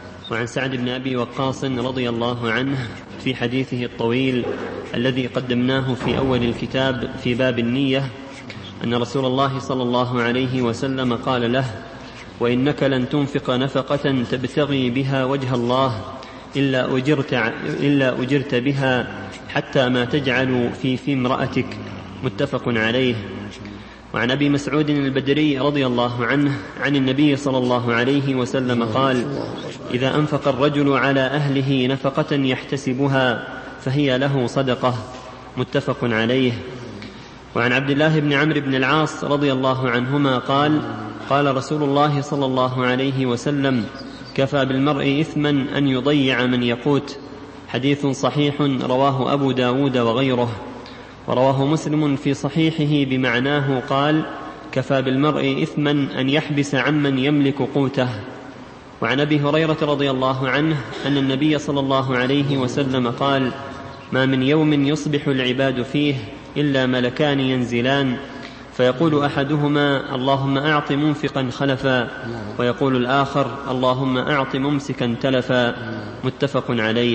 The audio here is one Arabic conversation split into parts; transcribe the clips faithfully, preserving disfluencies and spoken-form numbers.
وعن سعد بن أبي وقاص رضي الله عنه في حديثه الطويل الذي قدمناه في أول الكتاب في باب النية أن رسول الله صلى الله عليه وسلم قال له: وإنك لن تنفق نفقة تبتغي بها وجه الله إلا أجرت, إلا أجرت بها حتى ما تجعل في في امرأتك. متفق عليه. وعن أبي مسعود البدري رضي الله عنه عن النبي صلى الله عليه وسلم قال: إذا أنفق الرجل على أهله نفقة يحتسبها فهي له صدقة. متفق عليه. وعن عبد الله بن عمرو بن العاص رضي الله عنهما قال: قال رسول الله صلى الله عليه وسلم: كفى بالمرء إثما أن يضيع من يقوت. حديث صحيح رواه أبو داود وغيره. ورواه مسلم في صحيحه بمعناه قال: كفى بالمرء إثما أن يحبس عمن يملك قوته. وعن أبي هريرة رضي الله عنه أن النبي صلى الله عليه وسلم قال: ما من يوم يصبح العباد فيه إلا ملكان ينزلان فيقول أحدهما: اللهم أعط منفقا خلفا، ويقول الآخر: اللهم أعط ممسكا تلفا. متفق عليه.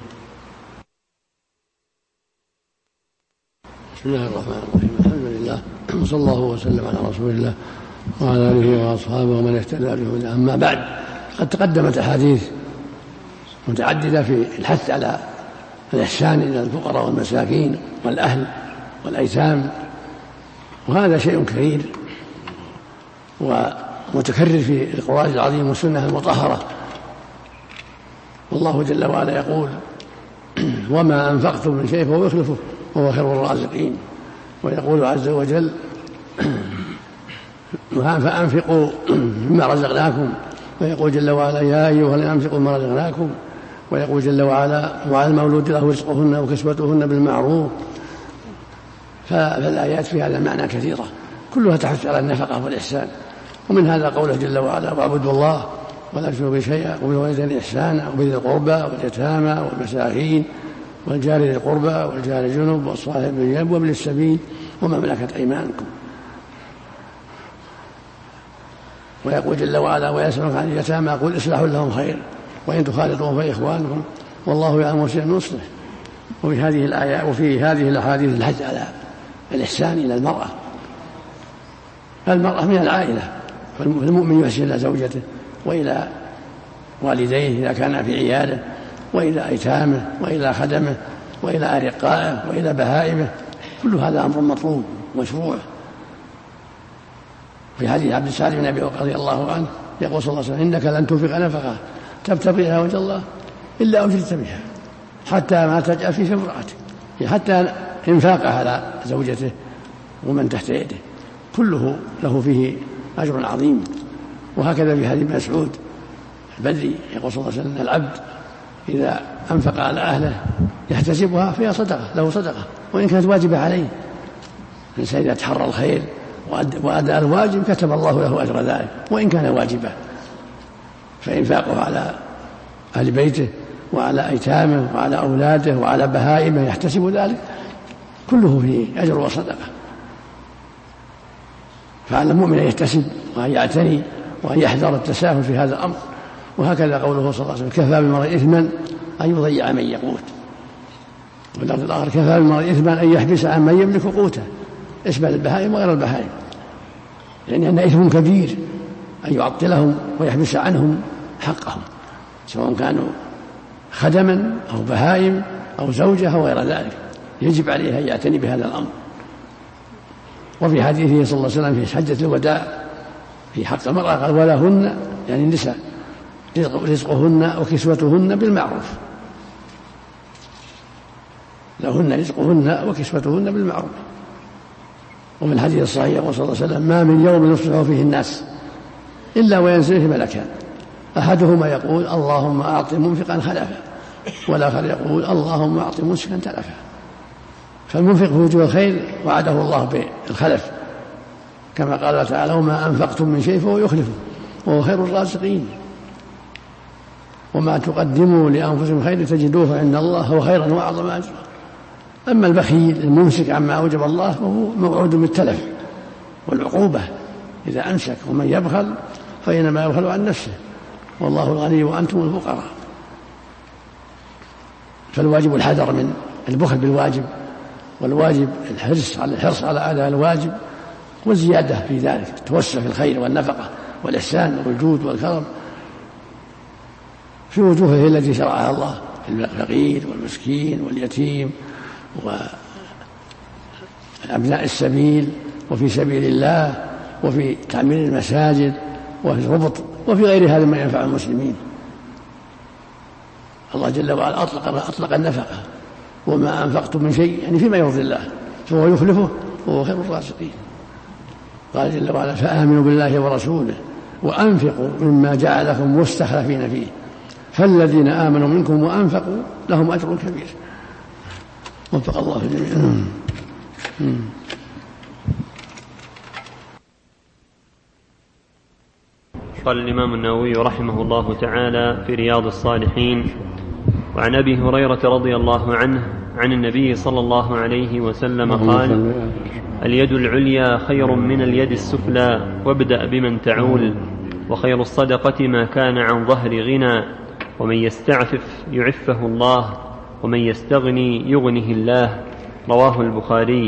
بسم الله الرحمن الرحيم. الحمد لله، صلى الله وسلم على رسول الله وعلى آله وأصحابه ومن اهتدى بهداه. أما بعد، قد تقدمت أحاديث متعددة في الحث على الإحسان إلى الفقراء والمساكين والأهل والأيتام، وهذا شيء كثير ومتكرر في القرآن العظيم والسنة المطهرة. والله جل وعلا يقول: وما أنفقتم من شيء فهو يخلفه وهو خير الرازقين. ويقول عز وجل: فأنفقوا مما رزقناكم. ويقول جل وعلا: يا أيها الذين أنفقوا مما رزقناكم. ويقول جل وعلا: وعلى المولود له رزقهن وكسوتهن بالمعروف. فالآيات في هذا المعنى كثيرة، كلها تحث على النفقة والإحسان. ومن هذا قوله جل وعلا: واعبدوا الله ولا تشركوا به شيئا وبالوالدين إحسانا وبذي القربى واليتامى والمساكين والجار ذي القربى والجار الجنب والصاحب بالجنب وابن السبيل وما ملكت أيمانكم. ويقول جل وعلا: ويسألونك عن اليتامى قل إصلاح لهم خير وإن تخالطوهم فإخوانكم والله يعلم وسيم يصلح. وفي هذه الآيات وفي هذه الأحاديث الحث على الإحسان إلى المرأة. المرأة من العائلة، فالمؤمن يحسن إلى زوجته وإلى والديه إذا كان في عياله، وإلى أيتامه، وإلى خدمه، وإلى أرقائه، وإلى بهائمه. كل هذا أمر مطلوب مشروع. في حديث عبد السعد بن أبي وقاص رضي الله عنه يقول صلى الله عليه وسلم: إنك لن تنفق نفقة تبتغي بها وجه الله إلا أجرت بها حتى ما تجعل في امرأتك، حتى إنفاقه على زوجته ومن تحت يده كله له فيه أجر عظيم. وهكذا في حديث ابن مسعود البدري يقول صلى الله عليه وسلم: العبد إذا أنفق على أهله يحتسبها فيها صدقة له صدقة وإن كانت واجبة عليه. الإنسان إذا تحرى الخير وأدى الواجب كتب الله له أجر ذلك وإن كان واجبا. فإنفاقه على أهل بيته وعلى أيتامه وعلى أولاده وعلى بهائمه يحتسب ذلك كله فيه أجر وصدقة. فعلى المؤمن أن يحتسب وأن يعتني وأن يحذر التساهل في هذا الأمر. وهكذا قوله صلى الله عليه وسلم: كفى بالمرء إثما أن يضيع من يقوت. واللفظ الآخر: كفى بالمرء إثما أن يحبس عن من يملك قوته، اشمل البهائم وغير البهائم، لأن يعني إثم كبير أن يعطلهم ويحبس عنهم حقهم، سواء كانوا خدما أو بهائم أو زوجة أو غير ذلك. يجب عليه أن يعتني بهذا الأمر. وفي حديثه صلى الله عليه وسلم في حجة الوداع في حق المرأة قال: ولهن يعني النساء رزقهن وكسوتهن بالمعروف. لهن رزقهن وكسوتهن بالمعروف. وفي الحديث الصحيح يقول صلى الله عليه وسلم: ما من يوم يصبح فيه الناس إلا وينزل فيه ملكان، أحدهما يقول: اللهم أعط منفقا خلفا، والآخر يقول: اللهم أعط ممسكا تلفا. فالمنفق في وجوه الخير وعده الله بالخلف، كما قال تعالى: وما أنفقتم من شيء فهو يخلفه وهو خير الرازقين. وما تقدموا لأنفسكم خير تجدوه عند الله هو خيرا وأعظم أجرا. أما البخيل الممسك عما أوجب الله فهو موعود بالتلف والعقوبة إذا أمسك. ومن يبخل فإنما يبخل عن نفسه والله الغني وأنتم الفقراء. فالواجب الحذر من البخل بالواجب، والواجب الحرص على الحرص على أداء الواجب والزيادة في ذلك، التوسع في الخير والنفقة والإحسان والجود والكرم في وجوهه التي شرعها الله، الفقير والمسكين واليتيم وأبناء السبيل وفي سبيل الله وفي تعمير المساجد وفي الربط وفي غير هذا ما ينفع المسلمين. الله جل وعلا أطلق, أطلق النفقة، وما أنفقتم من شيء يعني فيما يرضي الله فهو يخلفه وهو خير الرازقين. قال جل وعلا فآمنوا بالله ورسوله وأنفقوا مما جعلكم مستخلفين فيه فالذين آمنوا منكم وأنفقوا لهم أجر كبير. وفق الله الجميع. قال الإمام النووي رحمه الله تعالى في رياض الصالحين: وعن أبي هريرة رضي الله عنه عن النبي صلى الله عليه وسلم قال: اليد العليا خير من اليد السفلى وابدأ بمن تعول، وخير الصدقة ما كان عن ظهر غنى، ومن يستعفف يعفه الله، ومن يستغني يغنه الله. رواه البخاري.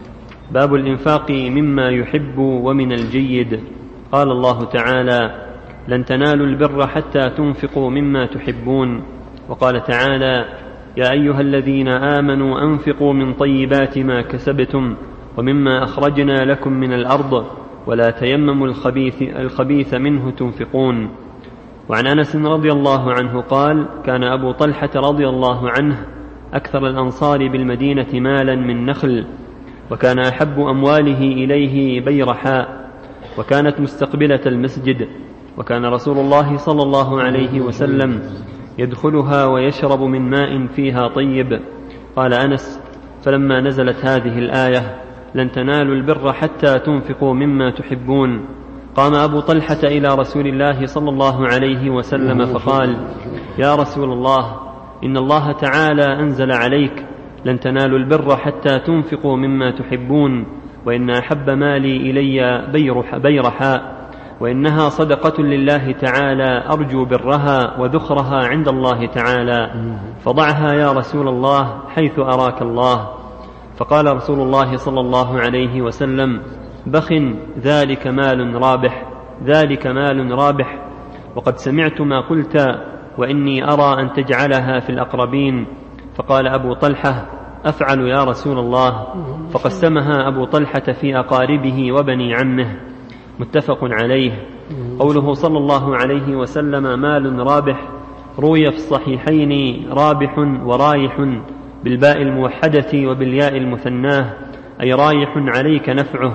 باب الإنفاق مما يحب ومن الجيد. قال الله تعالى: لن تنالوا البر حتى تنفقوا مما تحبون. وقال تعالى: يا أيها الذين آمنوا أنفقوا من طيبات ما كسبتم ومما أخرجنا لكم من الأرض ولا تيمموا الخبيث, الخبيث منه تنفقون. وعن أنس رضي الله عنه قال: كان أبو طلحة رضي الله عنه أكثر الأنصار بالمدينة مالا من نخل، وكان أحب أمواله إليه بيرحاء، وكانت مستقبلة المسجد، وكان رسول الله صلى الله عليه وسلم يدخلها ويشرب من ماء فيها طيب. قال أنس: فلما نزلت هذه الآية لن تنالوا البر حتى تنفقوا مما تحبون، قام أبو طلحة إلى رسول الله صلى الله عليه وسلم فقال: يا رسول الله، إن الله تعالى أنزل عليك: لن تنالوا البر حتى تنفقوا مما تحبون، وإن أحب مالي إلي بيرحاء، وإنها صدقة لله تعالى أرجو برها وذخرها عند الله تعالى، فضعها يا رسول الله حيث أراك الله. فقال رسول الله صلى الله عليه وسلم: بخ، ذلك مال رابح، ذلك مال رابح، وقد سمعت ما قلت، وإني أرى أن تجعلها في الأقربين. فقال أبو طلحة: أفعل يا رسول الله. فقسمها أبو طلحة في أقاربه وبني عمه. متفق عليه. قوله صلى الله عليه وسلم مال رابح روي في الصحيحين رابح ورايح بالباء الموحدة وبالياء المثناه، أي رايح عليك نفعه،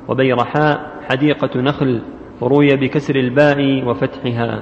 وبيرحاء حديقة نخل، وروي بكسر الباء وفتحها.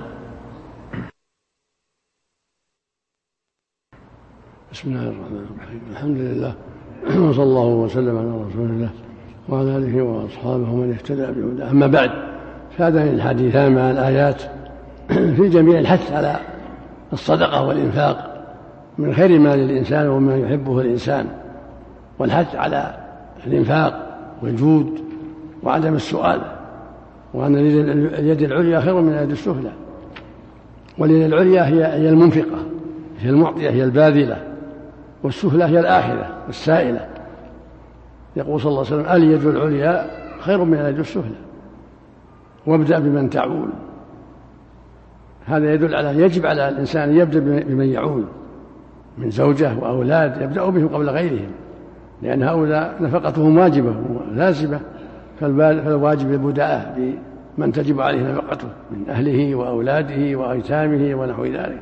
بسم الله الرحمن الرحيم. الحمد لله، وصلى الله وسلم على رسول الله وعلى آله وأصحابه من اهتدى بهداه. أما بعد، فهذان الحديثان مع الآيات في جميع الحث على الصدقة والإنفاق من خير مال الإنسان وما يحبه الإنسان، والحث على الإنفاق والجود وعدم السؤال، وأن اليد العليا خير من اليد السفلى. واليد العليا هي المنفقة، هي المعطية، هي الباذلة، والسفلى هي الآخذة والسائلة. يقول صلى الله عليه وسلم: اليد العليا خير من اليد السفلى، وابدأ بمن تعول. هذا يدل على يجب على الإنسان يبدأ بمن يعول من زوجة وأولاد، يبدأ بهم قبل غيرهم، لأن هؤلاء نفقتهم واجبة ولازمة، فالواجب البداءة بمن تجب عليه نفقته من أهله وأولاده وأيتامه ونحو ذلك.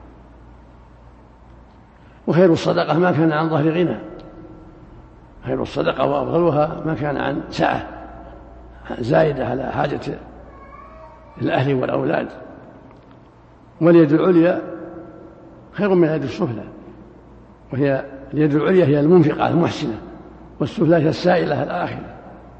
وخير الصدقة ما كان عن ظهر غنى، خير الصدقة وأفضلها ما كان عن سعة زائدة على حاجة الأهل والأولاد. واليد العليا خير من اليد السفلى، وهي اليد العليا هي المنفقة المحسنة، والسفلى هي السائلة الآخرة.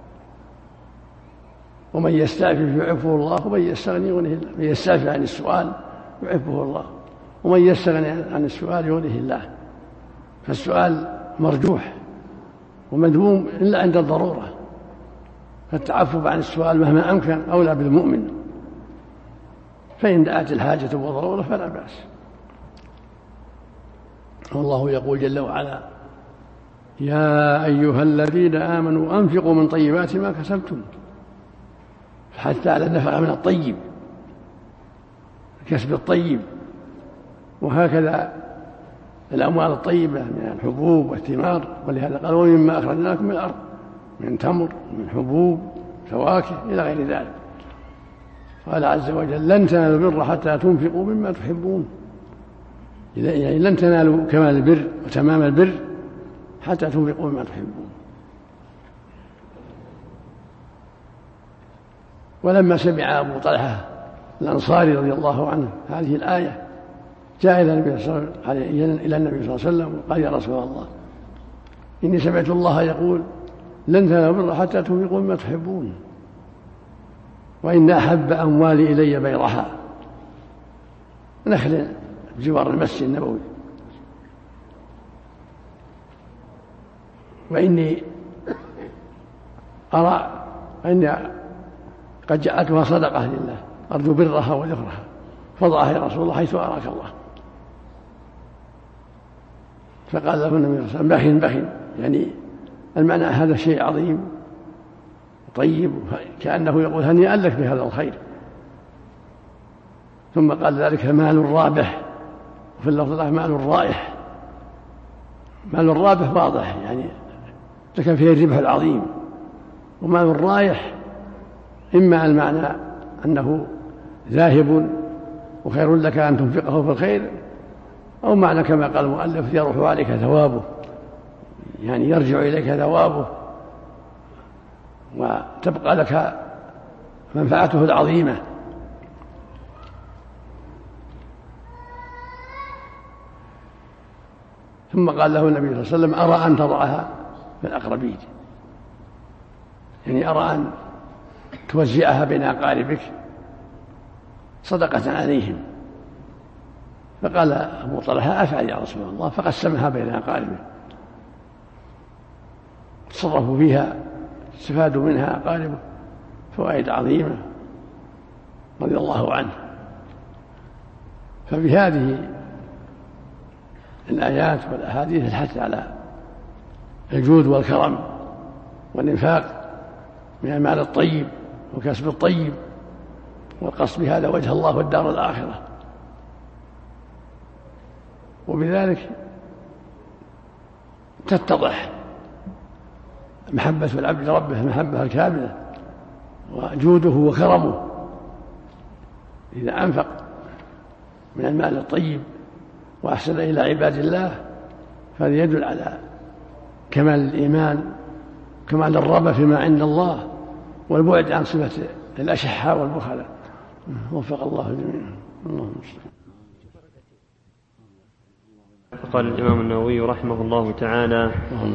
ومن يستعفف يعفه الله، ومن يستغني يغنه الله. من يستعفف عن السؤال يعفه الله، ومن يستغني عن السؤال يغنه الله. فالسؤال مرجوح ومذموم إلا عند الضرورة، فالتعفف عن السؤال مهما أمكن أولى بالمؤمن. فإن دعت الحاجة والضرورة فلا بأس. والله يقول جل وعلا: يا أيها الذين آمنوا أنفقوا من طيبات ما كسبتم، حتى على النفقة من الطيب، كسب الطيب. وهكذا الأموال الطيبة من الحبوب والثمار، ولهذا قال: ومما أخرجناكم من الأرض من تمر من حبوب فواكه إلى غير ذلك. قال عز وجل: لن تنالوا البر حتى تنفقوا مما تحبون، يعني لن تنالوا كمال البر وتمام البر حتى تنفقوا مما تحبون. ولما سمع أبو طلحة الأنصاري رضي الله عنه هذه الآية جاء إلى النبي صلى الله عليه وسلم وقال: يا رسول الله، إني سمعت الله يقول: لن تنالوا البر حتى تنفقوا مما تحبون، وإن أحب أموالي إلي بيرها، نخل بجوار المسجد النبوي، وإني أرى أني قد جعلتها صدقة لله أرجو برها وذكرها، فضعها يا رسول الله حيث أراك الله. فقال له النبي صلى الله عليه وسلم: بخ بخ، يعني المعنى هذا شيء عظيم طيب، كأنه يقول: هنيئا لك بهذا الخير. ثم قال: ذلك مال رابح، وفي اللفظ مال رائح. مال الرابح واضح، يعني لك فيه الربح العظيم، ومال الرائح إما المعنى أنه ذاهب وخير لك أن تنفقه في الخير، أو معنى كما قال المؤلف: يروح عليك ثوابه، يعني يرجع إليك ثوابه وتبقى لك منفعته العظيمة. ثم قال له النبي صلى الله عليه وسلم: أرى أن تضعها في الأقربين، يعني أرى أن توزعها بين أقاربك صدقة عليهم. فقال أبو طلحة: أفعل يا رسول الله، فقسمها بين أقاربه، تصرفوا فيها، استفادوا منها أقاربه فوائد عظيمة رضي الله عنه. فبهذه الآيات والأحاديث الحث على الجود والكرم والإنفاق من المال الطيب وكسب الطيب، والقصد بهذا وجه الله والدار الآخرة. وبذلك تتضح محبة العبد لربه المحبة الكاملة، وجوده وكرمه إذا أنفق من المال الطيب وأحسن إلى عباد الله، فهذا يدل على كمال الإيمان، كمال الرغبة فيما عند الله، والبعد عن صفة الأشحة والبخلاء. وفق الله جميعا. اللهم صل. قال الإمام النووي رحمه الله تعالى: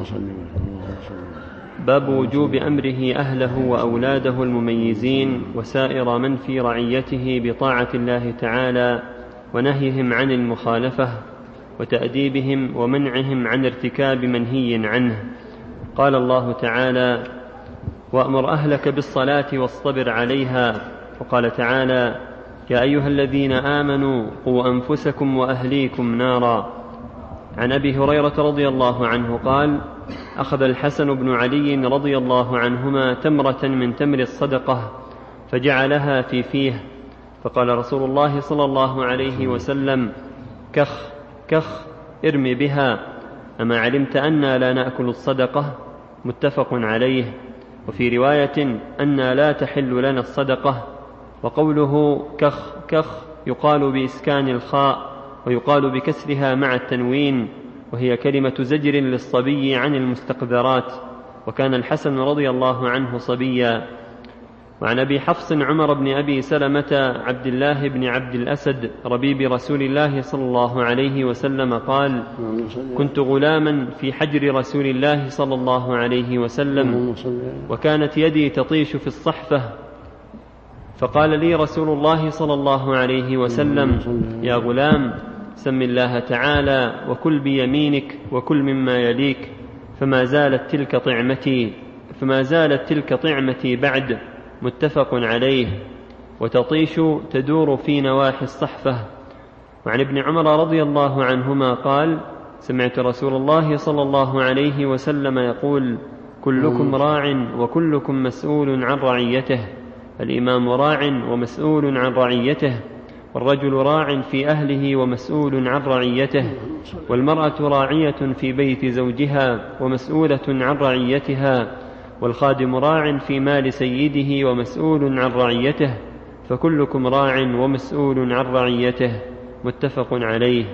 باب وجوب أمره أهله وأولاده المميزين وسائر من في رعيته بطاعة الله تعالى، ونهيهم عن المخالفة، وتأديبهم ومنعهم عن ارتكاب منهي عنه. قال الله تعالى: وأمر أهلك بالصلاة واصطبر عليها. وقال تعالى: يا أيها الذين آمنوا قوا أنفسكم وأهليكم نارا. عن أبي هريرة رضي الله عنه قال: أخذ الحسن بن علي رضي الله عنهما تمرة من تمر الصدقة فجعلها في فيه، فقال رسول الله صلى الله عليه وسلم: كخ كخ ارمي بها، أما علمت أنا لا نأكل الصدقة؟ متفق عليه. وفي رواية: أنا لا تحل لنا الصدقة. وقوله كخ كخ يقال بإسكان الخاء، ويقال بكسرها مع التنوين، وهي كلمة زجر للصبي عن المستقذرات، وكان الحسن رضي الله عنه صبيا. وعن أبي حفص عمر بن أبي سلمة عبد الله بن عبد الأسد ربيب رسول الله صلى الله عليه وسلم قال: كنت غلاما في حجر رسول الله صلى الله عليه وسلم، وكانت يدي تطيش في الصحفة، فقال لي رسول الله صلى الله عليه وسلم: يا غلام، سم الله تعالى وكل بيمينك وكل مما يليك. فما زالت تلك طعمتي فما زالت تلك طعمتي بعد. متفق عليه. وتطيش تدور في نواحي الصحفة. وعن ابن عمر رضي الله عنهما قال: سمعت رسول الله صلى الله عليه وسلم يقول: كلكم راع وكلكم مسؤول عن رعيته، الإمام راع ومسؤول عن رعيته، والرجل راع في أهله ومسؤول عن رعيته، والمرأة راعية في بيت زوجها ومسؤولة عن رعيتها، والخادم راع في مال سيده ومسؤول عن رعيته، فكلكم راع ومسؤول عن رعيته. متفق عليه.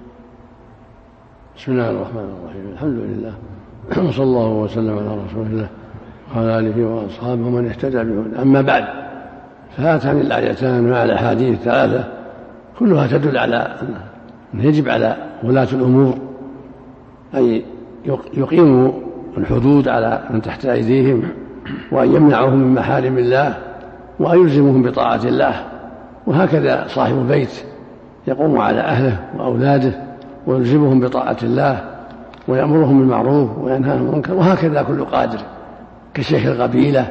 بسم الله الرحمن الرحيم. الحمد لله وصلى الله وسلم على رسول الله وعلى آله وأصحابه ومن اهتدى بهداه. أما بعد، فهاتان الآيتان مع الأحاديث الثلاثة كلها تدل على أن يجب على ولاة الأمور أن يقيموا الحدود على من تحت أيديهم، وأن يمنعهم من محارم الله، وأن يلزمهم بطاعة الله. وهكذا صاحب البيت يقوم على أهله وأولاده ويلزمهم بطاعة الله ويأمرهم بالمعروف وينهاهم عن المنكر. وهكذا كل قادر كشيخ القبيلة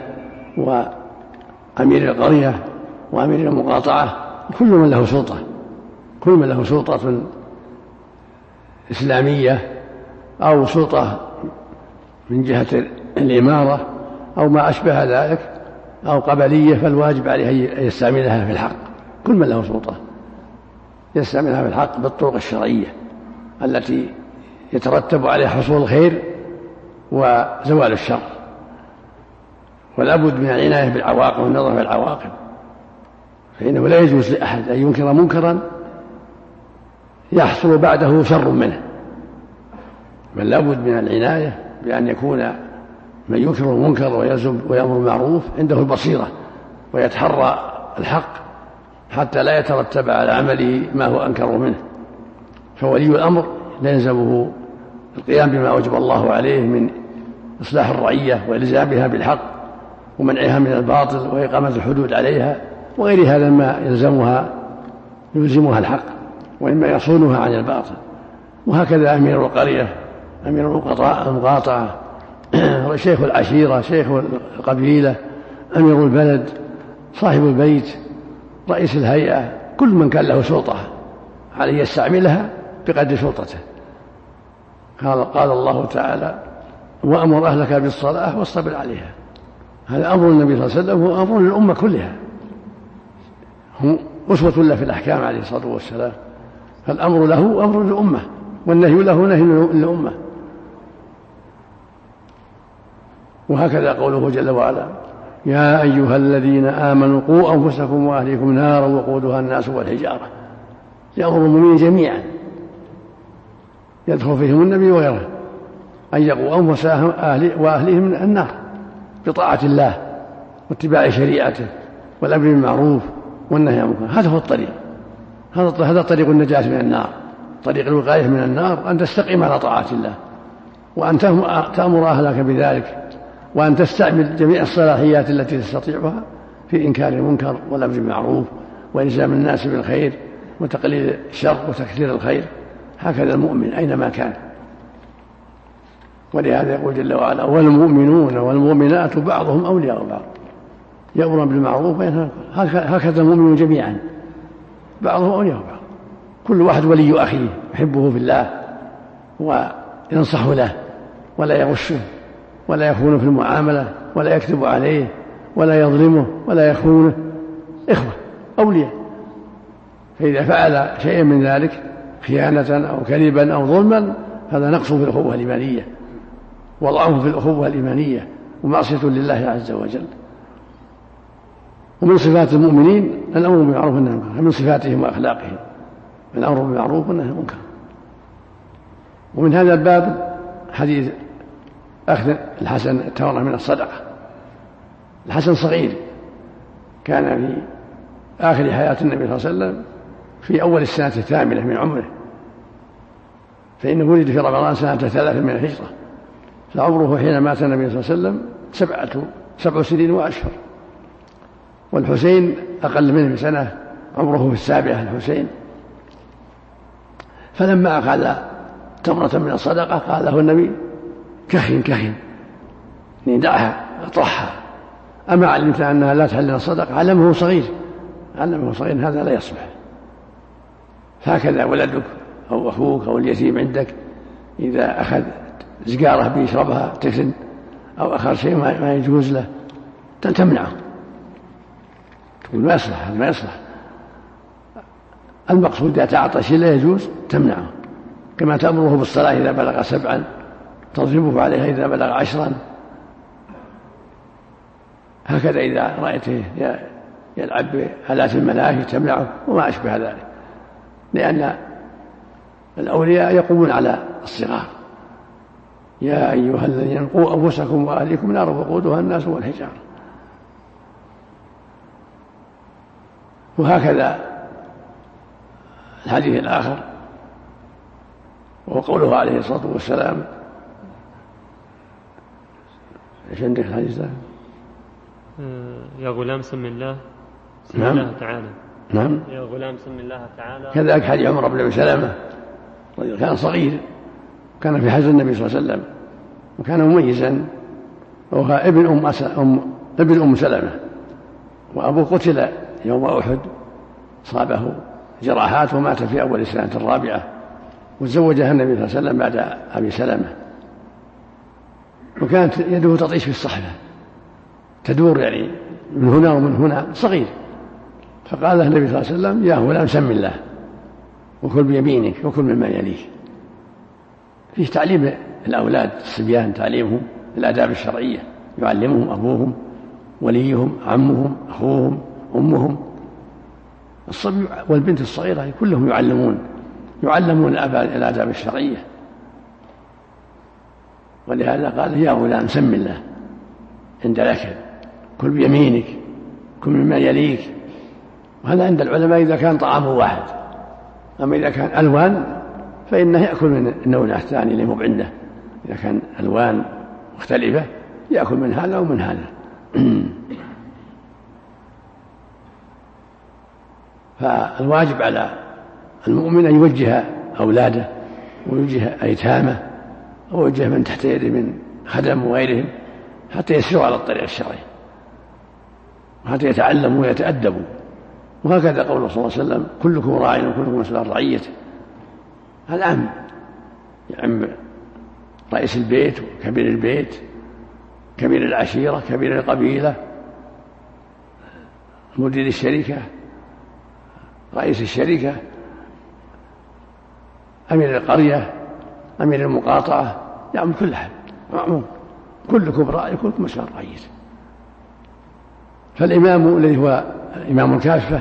وأمير القرية وأمير المقاطعة، كل من له سلطة كل من له سلطة إسلامية أو سلطة من جهة الإمارة أو ما أشبه ذلك أو قبلية، فالواجب عليه أن يستعملها في الحق. كل من له سلطة يستعملها في الحق بالطرق الشرعية التي يترتب عليها حصول الخير وزوال الشر. ولا بد من العناية بالعواقب والنظر في العواقب، فإنه لا يجوز لأحد أن ينكر منكرا يحصل بعده شر منه، بل لا بد من العناية بأن يكون من ينكر المنكر ويزم ويأمر بالمعروف عنده البصيرة ويتحرى الحق حتى لا يترتب على عمله ما هو أنكر منه. فولي الأمر لا يلزمه القيام بما أوجب الله عليه من إصلاح الرعية وإلزامها بالحق ومنعها من الباطل وإقامة الحدود عليها وغير هذا ما يلزمها يلزمها الحق وإما يصونها عن الباطل. وهكذا أمير القرية، أمير المقاطعة، شيخ العشيرة، شيخ القبيلة، أمير البلد، صاحب البيت، رئيس الهيئة، كل من كان له سلطة عليه يستعملها بقدر سلطته. قال, قال الله تعالى: وأمر أهلك بالصلاة واصطبر عليها. هذا أمر النبي صلى الله عليه وسلم، هو أمر للأمة كلها، هم أسوة له في الأحكام عليه الصلاة والسلام. فالأمر له أمر للأمة والنهي له نهي للأمة. وهكذا قوله جل وعلا: يا أيها الذين آمنوا قوا أنفسكم وأهليكم نارا وقودها الناس والحجارة. يأمر المؤمنين جميعا يدخل فيهم النبي وغيره أن يقوا أنفسهم وأهليهم من النار بطاعة الله واتباع شريعته والأمر بالمعروف والنهي عن المنكر. هذا هو الطريق، هذا طريق النجاة من النار، طريق الوقاية من النار، أن تستقيم على طاعة الله وأن تأمر أهلك بذلك، وأن تستعمل جميع الصلاحيات التي تستطيعها في إنكار المنكر والأمر بالمعروف وإلزام الناس بالخير وتقليل الشر وتكثير الخير. هكذا المؤمن أينما كان. ولهذا يقول جل وعلا: والمؤمنون والمؤمنات بعضهم أولياء بعض يأمرون بالمعروف وينهون عن المنكر. هكذا المؤمنون جميعا بعضهم أولياء بعض، كل واحد ولي أخيه يحبه في الله وينصح له ولا يغشه ولا يخونه في المعاملة ولا يكذب عليه ولا يظلمه ولا يخونه، إخوة أولياء. فإذا فعل شيئا من ذلك خيانة أو كذبا أو ظلما هذا نقص في الأخوة الإيمانية وضعف في الأخوة الإيمانية ومعصية لله عز وجل. ومن صفات المؤمنين الأمر بالمعروف والنهي عن المنكر، من صفاتهم وأخلاقهم الأمر بالمعروف والنهي عن المنكر. ومن هذا الباب حديث أخذ الحسن التمرة من الصدقة. الحسن صغير، كان في آخر حياة النبي صلى الله عليه وسلم في أول السنة الثامنة من عمره، فإنه ولد في رمضان سنة ثلاث من الهجرة، فعمره حين مات النبي صلى الله عليه وسلم سبعة سبع سنين وأشهر. والحسين أقل منه بسنة، عمره في السابعة الحسين. فلما أخذ تمرة من الصدقة قال له النبي: كهن كهن دعها اطرحها، أما علمت أنها لا تحل الصدقة؟ علمه صغير علمه صغير هذا لا يصلح. هكذا ولدك أو أخوك أو اليتيم عندك إذا أخذ سجارة بيشربها طفل أو أخذ شيء ما يجوز له تمنعه، تقول ما يصلح ما يصلح. المقصود إذا تعاطى شيء لا يجوز تمنعه، كما تأمره بالصلاة إذا بلغ سبعا، تضربه عليها إذا بلغ عشرا. هكذا إذا رأيته يلعب بآلات الملاهي تمنعه وما أشبه ذلك، لأن الأولياء يقومون على الصغار. يا أيها الذين قوا أنفسكم وأهليكم نارا وقودها الناس والحجارة. وهكذا الحديث الآخر وقوله عليه الصلاة والسلام، ايش عندك الحديث ده؟ يا غلام سم الله سم نعم. الله تعالى. نعم. يا غلام سم الله تعالى. كذلك حديث عمر بن سلمة كان صغير، كان في حجر النبي صلى الله عليه وسلم وكان مميزا، وهو ابن أم, أم ابن أم سلمة، وأبوه قتل يوم أحد، صابه جراحات ومات في أول السنة الرابعة، وتزوجها النبي صلى الله عليه وسلم بعد أبي سلمة، وكانت يده تطيش في الصحفة تدور يعني من هنا ومن هنا، صغير. فقال له النبي صلى الله عليه وسلم يا غلام سم الله وكل بيمينك وكل مما يليك. فيه تعليم الأولاد الصبيان، تعليمهم الآداب الشرعية، يعلمهم أبوهم وليهم عمهم أخوهم أمهم. الصبي والبنت الصغيرة كلهم يعلمون يعلمون الآداب الشرعية. ولهذا قال يا غلام سم الله عند الأكل، كل بيمينك كل مما يليك. وهذا عند العلماء إذا كان طعامه واحد، أما إذا كان ألوان فإنه يأكل من النوع الثاني اللي مو عنده. إذا كان ألوان مختلفة يأكل من هذا ومن هذا. فالواجب على المؤمن أن يوجه أولاده ويوجه أيتامه ويوجه من تحت يده من خدم وغيرهم حتى يسيروا على الطريق الشرعي وحتى يتعلموا ويتأدبوا. وهكذا قوله صلى الله عليه وسلم كلكم راع وكلكم مسؤول عن رعيته. هذا عام يعم رئيس البيت وكبير البيت، كبير العشيرة، كبير القبيلة، مدير الشركة، رئيس الشركة، أمير القرية، أمير المقاطعة، يعم كل أحد معموم. كلكم راع وكلكم مسؤول عن رعيته. فالإمام الذي هو إمام الكافة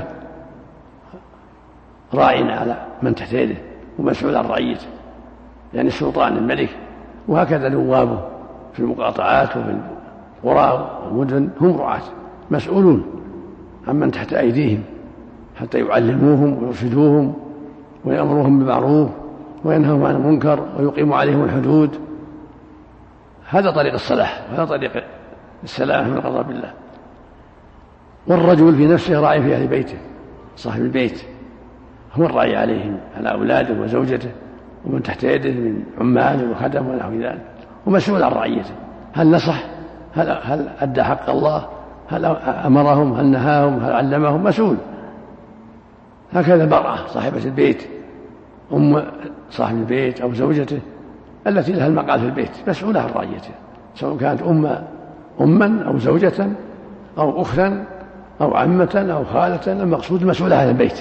راعٍ على من تحت يده ومسؤول عن رعيته، يعني السلطان الملك. وهكذا نوابه في المقاطعات وفي القرى والمدن هم رعاة مسؤولون عمن تحت أيديهم حتى يعلموهم ويرشدوهم ويأمروهم بالمعروف وينهوا عن المنكر ويقيموا عليهم الحدود. هذا طريق الصلاح وهذا طريق السلامة من غضب الله. والرجل في نفسه راعي في أهل بيته، صاحب البيت هو الراعي عليهم على أولاده وزوجته ومن تحت يده من عمال وخدم ونحو ذلك، ومسؤول عن رعيته. هل نصح؟ هل, هل أدى حق الله؟ هل أمرهم؟ هل نهاهم؟ هل علمهم؟ مسؤول. هكذا المرأة صاحبة البيت، أم صاحب البيت أو زوجته التي لها المقال في البيت مسؤولة عن رعيته، سواء كانت أم أما أو زوجة أو أختا أو عمة أو خالة. المقصود مسؤولة عن البيت،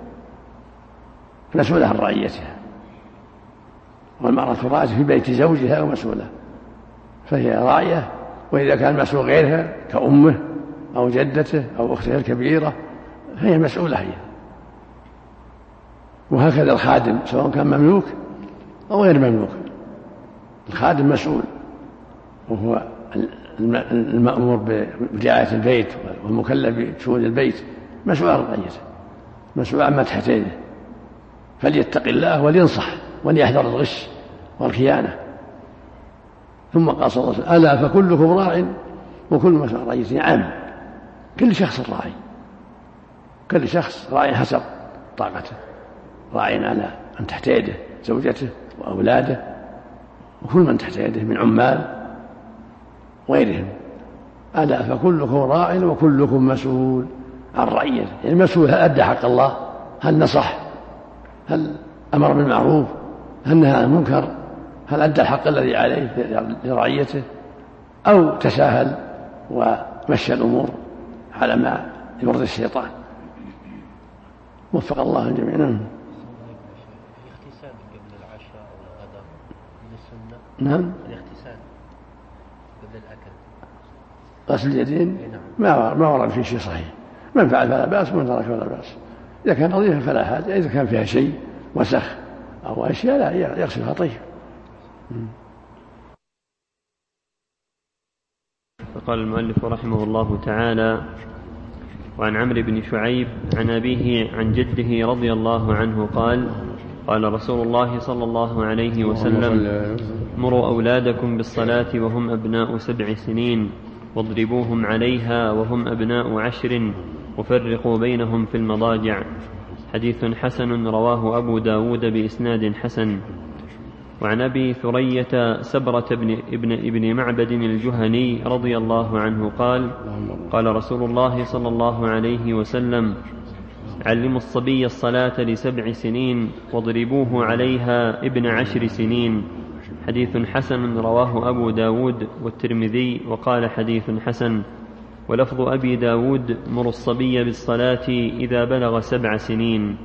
مسؤولة عن رعيتها. والمرأة راعية في بيت زوجها ومسؤولة، فهي راعية. وإذا كان مسؤول غيرها كأمه أو جدته أو أختها الكبيرة فهي مسؤولة هي. وهكذا الخادم سواء كان مملوك أو غير مملوك، الخادم مسؤول، وهو المأمور برعاية البيت والمكلف بشؤون البيت مسؤول عن رعيته، مسؤول عما تحت يده. فليتق الله ولينصح وليحذر الغش والخيانة. ثم قال صلى الله عليه وسلم ألا فكلكم راع وكل مسؤول عن رعيته. عام، كل شخص راعي، كل شخص راعي حسب طاقته، راعي على من تحت يده زوجته وأولاده وكل من تحت يده من عمال وغيرهم. ألا فكلكم راع وكلكم مسؤول عن رعيته، يعني المسؤول هل أدى حق الله، هل نصح، هل أمر بالمعروف، هل نهى عن المنكر، هل أدى الحق الذي عليه لرعيته، أو تساهل ومشى الأمور على ما يرضي الشيطان. وفق الله الجميع. الاغتسال قبل العشاء أو الغداء من السنة. نعم. الاغتسال قبل الأكل غسل اليدين ما ما ورد فيه شيء صحيح، من فعل فلا بأس ومن ترك فلا بأس. إذا كان نظيفا فلا حاجة، إذا كان فيها شيء وسخ أو أشياء لا يغسلها طيب. فقال المؤلف رحمه الله تعالى: وعن عمرو بن شعيب عن أبيه عن جده رضي الله عنه قال: قال رسول الله صلى الله عليه وسلم: مروا أولادكم بالصلاة وهم أبناء سبع سنين، واضربوهم عليها وهم أبناء عشر، وفرقوا بينهم في المضاجع. حديث حسن رواه أبو داود بإسناد حسن. وعن أبي ثرية سبرة ابن, ابن, ابن معبد الجهني رضي الله عنه قال: قال رسول الله صلى الله عليه وسلم: علموا الصبي الصلاة لسبع سنين واضربوه عليها ابن عشر سنين. حديث حسن رواه أبو داود والترمذي وقال حديث حسن. ولفظ أبي داود: مروا الصبي بالصلاة إذا بلغ سبع سنين.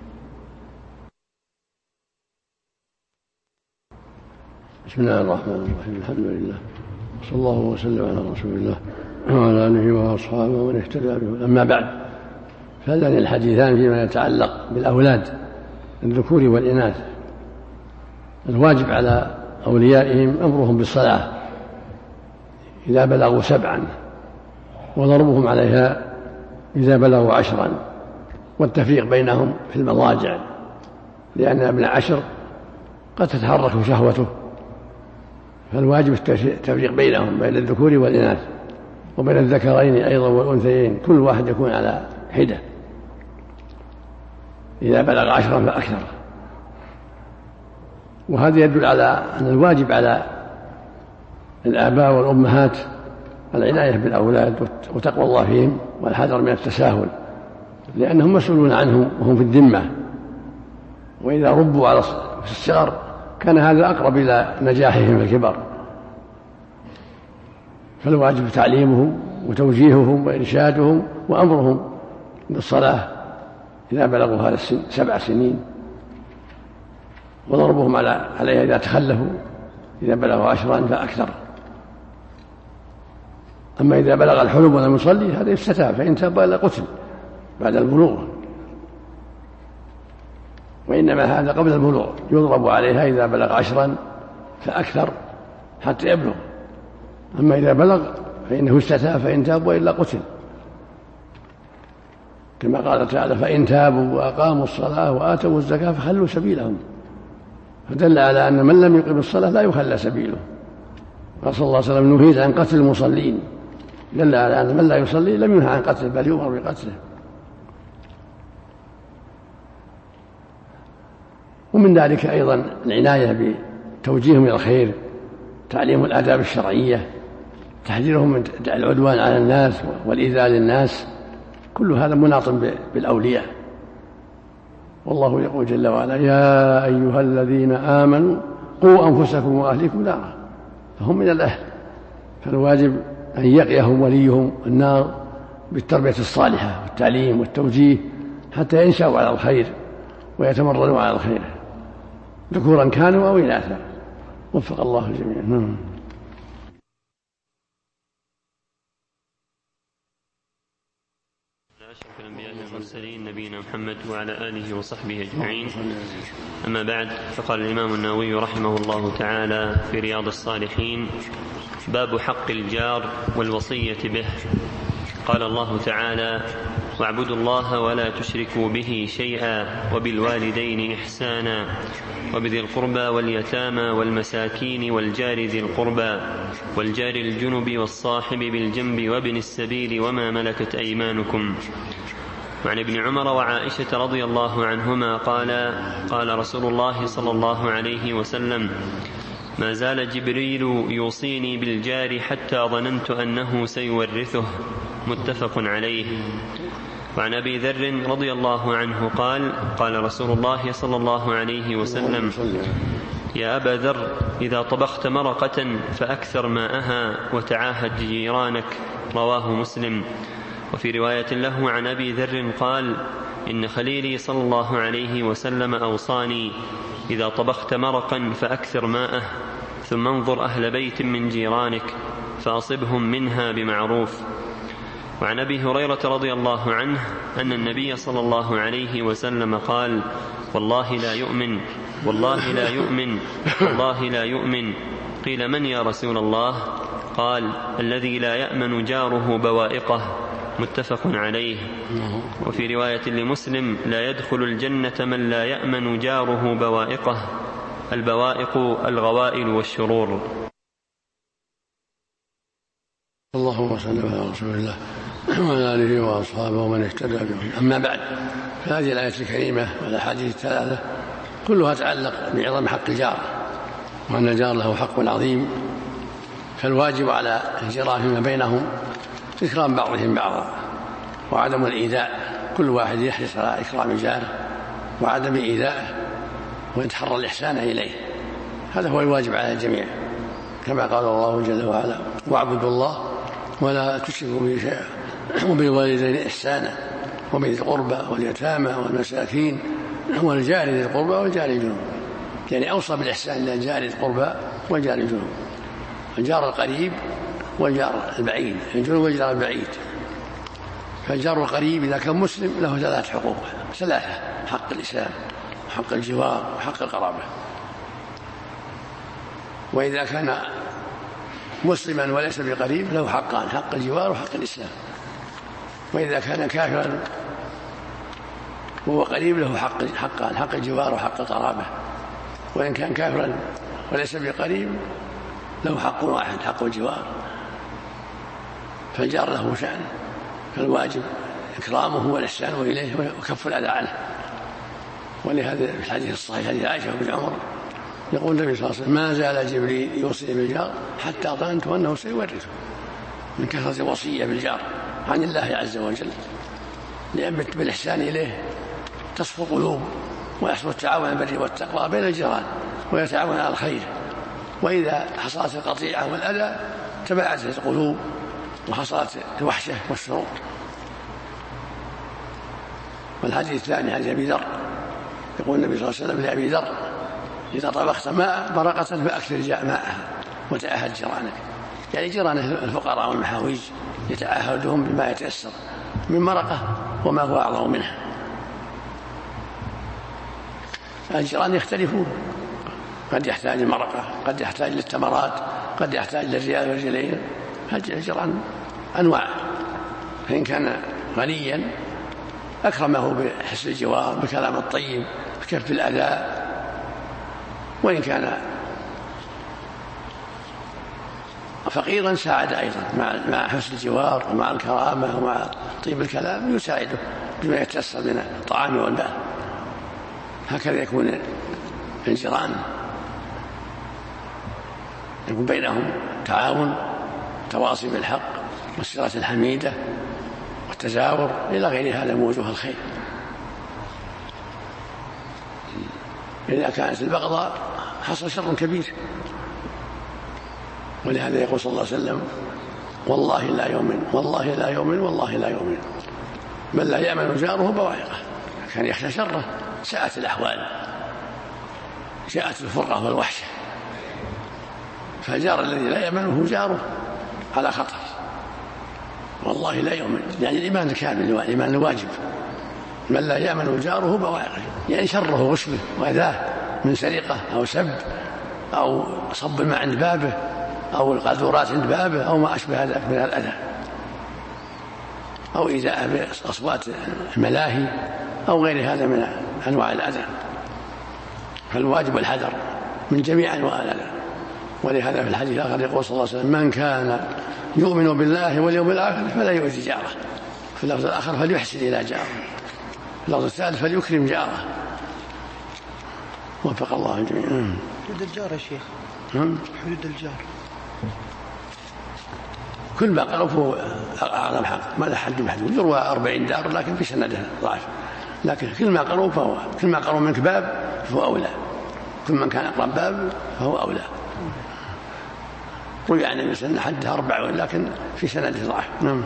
بسم الله الرحمن الرحيم. الحمد لله صلى الله وسلم على رسول الله وعلى آله وأصحابه ومن اهتدى به. أما بعد، فهذان الحديثان فيما يتعلق بالأولاد الذكور والإناث. الواجب على أوليائهم أمرهم بالصلاة إذا بلغوا سبعا، وضربهم عليها إذا بلغوا عشرا، والتفريق بينهم في المضاجع، لأن ابن عشر قد تتحرك شهوته، فالواجب التفريق بينهم بين الذكور والإناث، وبين الذكرين أيضا والأنثيين، كل واحد يكون على حدة إذا بلغ عشرا فأكثر. وهذا يدل على أن الواجب على الآباء والأمهات العناية بالأولاد وتقوى الله فيهم والحذر من التساهل، لأنهم مسؤولون عنهم وهم في الذمة، وإذا ربوا على الصغر كان هذا أقرب إلى نجاحهم في الكبر. فالواجب تعليمهم وتوجيههم وإرشادهم وأمرهم بالصلاة إذا بلغوا هذا السن سبع سنين، وضربهم عليها إذا تخلفوا إذا بلغوا عشرا فأكثر. أما إذا بلغ الحلم ولم يصلي هذا يستتاب، فإن تاب إلا قتل بعد البلوغ، وإنما هذا قبل البلوغ يضرب عليها إذا بلغ عشرا فأكثر حتى يبلغ. أما إذا بلغ فإنه استتاب، فإن تاب وإلا قتل، كما قال تعالى: فإن تابوا وأقاموا الصلاة وآتوا الزكاة فخلوا سبيلهم. فدل على أن من لم يقم الصلاة لا يخلى سبيله. قال صلى الله عليه وسلم: نهيت عن قتل المصلين. دل على أن من لا يصلي لم ينهى عن قتله بل يؤمر بقتله. ومن ذلك أيضا العناية بتوجيههم إلى الخير، تعليم الآداب الشرعية، تحذيرهم من العدوان على الناس والإيذاء للناس، كل هذا مناط بالأولياء. والله يقول جل وعلا: يا أيها الذين آمنوا قوا أنفسكم وأهليكم نارا، فهم من الأهل، فالواجب أن يقيهم وليهم النار بالتربية الصالحة والتعليم والتوجيه حتى ينشأوا على الخير ويتمرنوا على الخير، ذكورا كانوا أو إناثا. وفق الله الجميع. أشرف الأنبياء والمرسلين نبينا محمد وعلى آله وصحبه أجمعين. أما بعد، فقال الإمام النووي رحمه الله تعالى في رياض الصالحين: باب حق الجار والوصية به. قال الله تعالى: واعبدوا الله ولا تشركوا به شيئا وبالوالدين إحسانا وبذي القربى واليتامى والمساكين والجار ذي القربى والجار الجنب والصاحب بالجنب وابن السبيل وما ملكت أيمانكم. وعن ابن عمر وعائشة رضي الله عنهما قال: قال رسول الله صلى الله عليه وسلم: ما زال جبريل يوصيني بالجار حتى ظننت أنه سيورثه. متفق عليه. وعن أبي ذر رضي الله عنه قال قال رسول الله صلى الله عليه وسلم يا أبا ذر إذا طبخت مرقة فأكثر ماءها وتعاهد جيرانك. رواه مسلم. وفي رواية له عن أبي ذر قال إن خليلي صلى الله عليه وسلم أوصاني إذا طبخت مرقا فأكثر ماءه ثم انظر أهل بيت من جيرانك فأصبهم منها بمعروف. وعن أبي هريرة رضي الله عنه أن النبي صلى الله عليه وسلم قال والله لا يؤمن والله لا يؤمن والله لا يؤمن. قيل من يا رسول الله؟ قال الذي لا يأمن جاره بوائقه. متفق عليه. وفي رواية لمسلم لا يدخل الجنة من لا يأمن جاره بوائقه. البوائق الغوائل والشرور. اللهم صل على رسول الله وعلى آله وأصحابه ومن اهتدى بهم. أما بعد، فهذه الآية الكريمة والأحاديث الثلاثة كلها تتعلق بعظم حق الجار، وأن الجار له حق عظيم، فالواجب على الجيران فيما بينهم إكرام بعضهم بعضا وعدم الإيذاء، كل واحد يحرص على إكرام جاره وعدم إيذائه ويتحرى الإحسان إليه. هذا هو الواجب على الجميع، كما قال الله جل وعلا واعبدوا الله ولا تشركوا به شيئا وبالوالدين إحسانا وبذي القربى واليتامى والمساكين والجار ذي القربى والجار الجنوب. يعني أوصى بالإحسان إلى الجار ذي القربى والجار الجنوب، الجار القريب والجار البعيد، الجنوب والجار البعيد. فالجار القريب إذا كان مسلم له ثلاث حقوق، ثلاثة: حق الإسلام وحق الجوار وحق القرابة. وإذا كان مسلما وليس بقريب له حقان: حق الجوار وحق الإسلام. وإذا كان كافرا وهو قريب له حق حقان: حق الجوار وحق القرابة. وإن كان كافرا وليس بقريب له حق واحد: حق الجوار. فالجار له شأن، فالواجب إكرامه والإحسان إليه وكف الأذى عنه. ولهذا في الحديث الصحيح حديث عائشة بن عمر يقول النبي صلى الله عليه وسلم ما زال جبريل يوصي بالجار حتى ظننت أنه سيورثه، من كثرة الوصية بالجار عن الله عز وجل، لأن بالإحسان إليه تصفو القلوب ويحصل التعاون البر والتقوى بين الجيران ويتعاون على الخير. وإذا حصلت القطيعة والأذى تباعدت القلوب وحصلت الوحشة والشرور. والحديث الثاني حديث أبي ذر يقول النبي صلى الله عليه وسلم لأبي ذر إذا طبخت ماء مرقة فأكثر ماءها وتعاهد جيرانك. يعني جيران الفقراء والمحاويج يتعاهدهم بما يتيسر من مرقة وما هو أعظم منها. الجيران يختلفون، قد يحتاج المرقة، قد يحتاج للتمرات، قد يحتاج للريال والرجلين. الجيران أنواع، فإن كان غنيا أكرمه بحسن الجوار بكلام الطيب بكف الأذى، وإن كان فقيرا ساعد أيضا مع حسن الجوار ومع الكرامة ومع طيب الكلام يساعده بما يتيسر من الطعام والماء. هكذا يكون الجيران، يكون بينهم تعاون، تواصي بالحق والصلة الحميدة والتزاور إلى غير هذا من وجوه الخير. إذا كانت البغضاء حصل شر كبير. ولهذا يقول صلى الله عليه وسلم والله لا يؤمن والله لا يؤمن والله لا يؤمن من لا يأمن جاره بوائقه. كان يخشى شره، ساءت الأحوال، جاءت الفرقة والوحشة. فالجار الذي لا يأمنه جاره على خطر. والله لا يؤمن يعني الإيمان الكامل والإيمان الواجب. من لا يأمن جاره بوائقه يعني شره وغشبه وأذاه من سرقة أو سب أو صب الماء عند بابه أو القاذورات عند بابه أو ما أشبه ذلك من الأذى، أو إيذاء بأصوات الملاهي أو غير هذا من أنواع الأذى. فالواجب الحذر من جميع أنواع الأذى. ولهذا في الحديث الآخر يقول صلى الله عليه وسلم من كان يؤمن بالله واليوم الآخر فلا يؤذي جاره. في اللفظ الآخر فليحسن إلى جاره. في اللفظ الثالث فليكرم جاره. وفق الله الجميع. حدود الجار يا شيخ. حدود الجار كل ما قالوا فهو أعظم حق، ما له حد محدود. يروى أربعين دار لكن في سنده ضعف، لكن كل ما قالوا فهو كل ما قالوا منك باب فهو أولى، كل من كان أقرب باب فهو أولى. روي عن النبي صلى الله عليه وسلم حدها أربع لكن في سنده ضعف. نعم.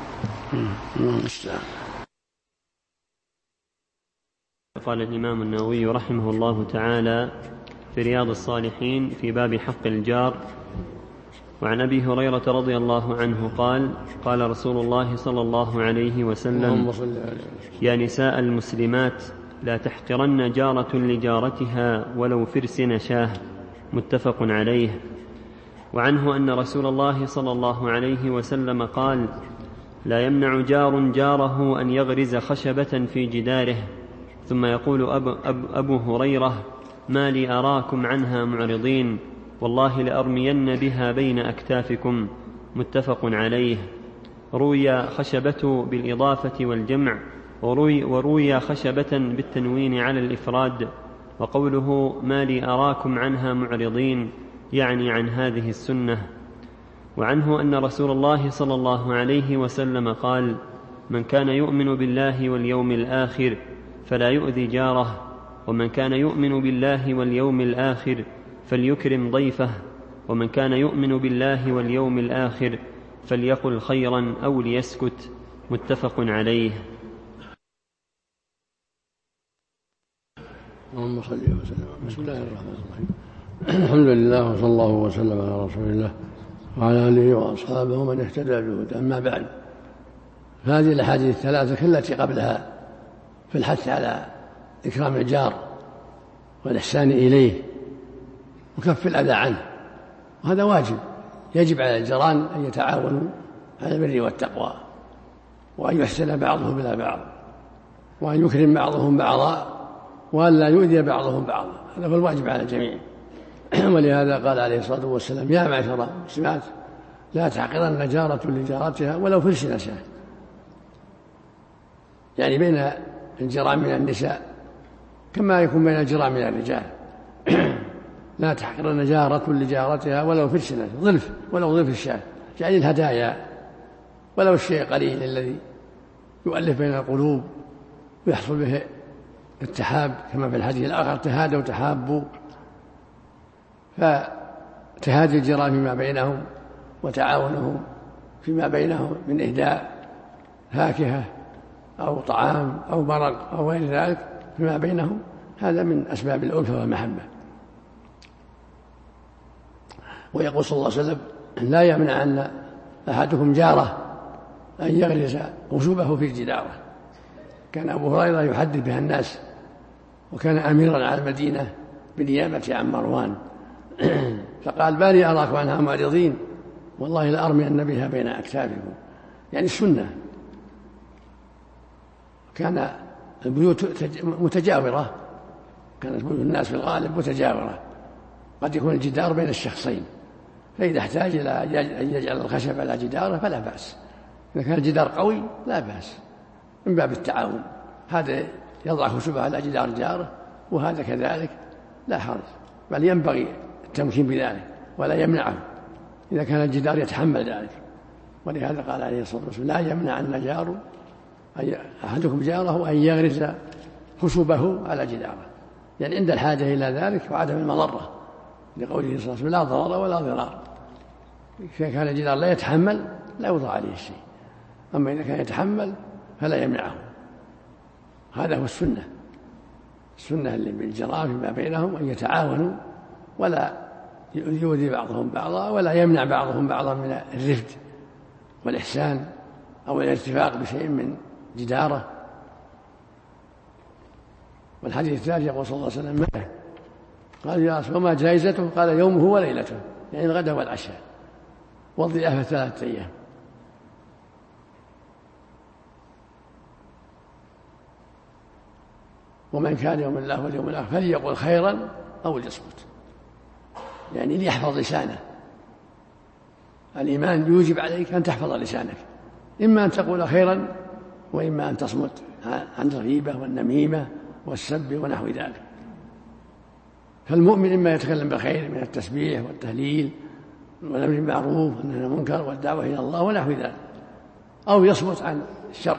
قال الإمام النووي رحمه الله تعالى في رياض الصالحين في باب حق الجار: وعن أبي هريرة رضي الله عنه قال: قال رسول الله صلى الله عليه وسلم: يا نساء المسلمات لا تحقرن جارة لجارتها ولو فرس نشاه. متفق عليه. وعنه أن رسول الله صلى الله عليه وسلم قال: لا يمنع جار جاره أن يغرز خشبة في جداره. ثم يقول أبو, أبو, أبو هريرة: ما لي أراكم عنها معرضين، والله لأرمين بها بين أكتافكم. متفق عليه. روي خشبة بالإضافة والجمع، وروي, وروي خشبة بالتنوين على الإفراد. وقوله ما لي أراكم عنها معرضين يعني عن هذه السنة. وعنه أن رسول الله صلى الله عليه وسلم قال: من كان يؤمن بالله واليوم الآخر فلا يؤذي جاره، ومن كان يؤمن بالله واليوم الآخر فليكرم ضيفه، ومن كان يؤمن بالله واليوم الآخر فليقل خيرا أو ليسكت. متفق عليه. اللهم صل وسلم. بسم الله الرحمن الرحيم. الحمد لله وصلى الله وسلم على رسول الله وعلى آله وأصحابه ومن اهتدى بهداه. أما بعد، هذه الأحاديث الثلاثة التي قبلها في الحث على إكرام الجار والإحسان إليه وكف الأذى عنه، وهذا واجب. يجب على الجيران أن يتعاونوا على البر والتقوى، وأن يحسن بعضهم إلى بعض، وأن يكرم بعضهم بعضا، وأن لا يؤذي بعضهم بعضا. هذا هو الواجب على الجميع. ولهذا قال عليه الصلاة والسلام: يا معشر المسلمات لا تحقرن جارة لجارتها ولو فرس نشاه. يعني بين الجيران من النساء كما يكون بين الجيران من الرجال. لا تحقرن جارة لجارتها ولو فرس نشاه، ظلف ولو ظلف الشاه، يعني الهدايا ولو الشيء قليل الذي يؤلف بين القلوب ويحصل به التحاب، كما في الحديث الآخر: تهادوا تحابوا. فتهادي الجيران فيما بينهم وتعاونهم فيما بينهم من إهداء فاكهة أو طعام أو مرق أو غير ذلك فيما بينهم، هذا من أسباب الألفة والمحبة. ويقول صلى الله عليه وسلم: لا يمنع أن أحدكم جاره أن يغرس خشبه في جداره. كان أبو هريرة يحدث بها الناس، وكان أميرا على المدينة بالنيابة عن مروان، فقال: ما لي أراكم عنها معرضين، والله لأرمين بها بين أكتافكم. يعني السنة. كان البيوت متجاورة، كانت بيوت الناس في الغالب متجاورة، قد يكون الجدار بين الشخصين، فإذا احتاج إلى أن يجعل الخشب على جداره فلا بأس. إذا كان الجدار قوي لا بأس، من باب التعاون. هذا يضع خشبه على جدار جاره وهذا كذلك، لا حرج، بل ينبغي التمكين بذلك ولا يمنعه إذا كان الجدار يتحمل ذلك. ولهذا قال عليه الصلاة والسلام: لا يمنع أن جار أحدكم جاره أن يغرس خشبه على جداره، يعني عند الحاجة إلى ذلك وعدم المضرة، لقوله صلى الله عليه وسلم: لا ضرر ولا ضرار. إذا كان الجدار لا يتحمل لا يوضع عليه الشيء، أما إذا كان يتحمل فلا يمنعه. هذا هو السنة. السنة اللي بالجيران فيما بينهم أن يتعاونوا ولا يؤذي بعضهم بعضا، ولا يمنع بعضهم بعضا من الرفد والإحسان أو الارتفاق بشيء من جداره. والحديث الثالث يقول صلى الله عليه وسلم: قال: يا رسول الله ما جائزته؟ قال: يومه وليلته، يعني الغداء والعشاء والضيافة ثلاثة أيام. ومن كان يوم الله واليوم الآخر فليقل خيرا أو ليصمت، يعني ليحفظ لسانه. الإيمان يوجب عليك أن تحفظ لسانك، إما أن تقول خيرا وإما أن تصمت عن الغيبة والنميمة والسب ونحو ذلك. فالمؤمن إما يتكلم بالخير من التسبيح والتهليل والأمر بالمعروف والنهي عن المنكر والدعوة إلى الله ونحو ذلك، أو يصمت عن الشر.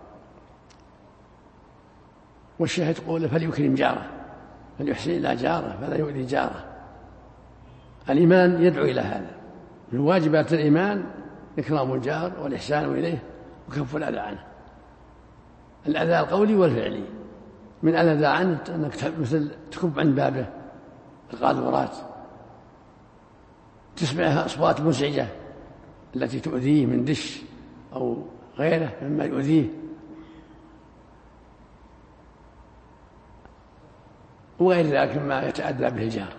والشاهد قوله فليكرم جاره، فليحسن إلى جاره فلا يؤذي جاره. الإيمان يدعو إلى هذا، من واجبات الإيمان إكرام الجار والإحسان إليه وكف الأذى عنه، الأذى القولي والفعلي. من الأذى عنه أنك مثل تكب عند بابه القاذورات، تسمعها أصوات مزعجة التي تؤذيه من دش أو غيره مما يؤذيه، وغير ذلك مما يتأذى به الجار.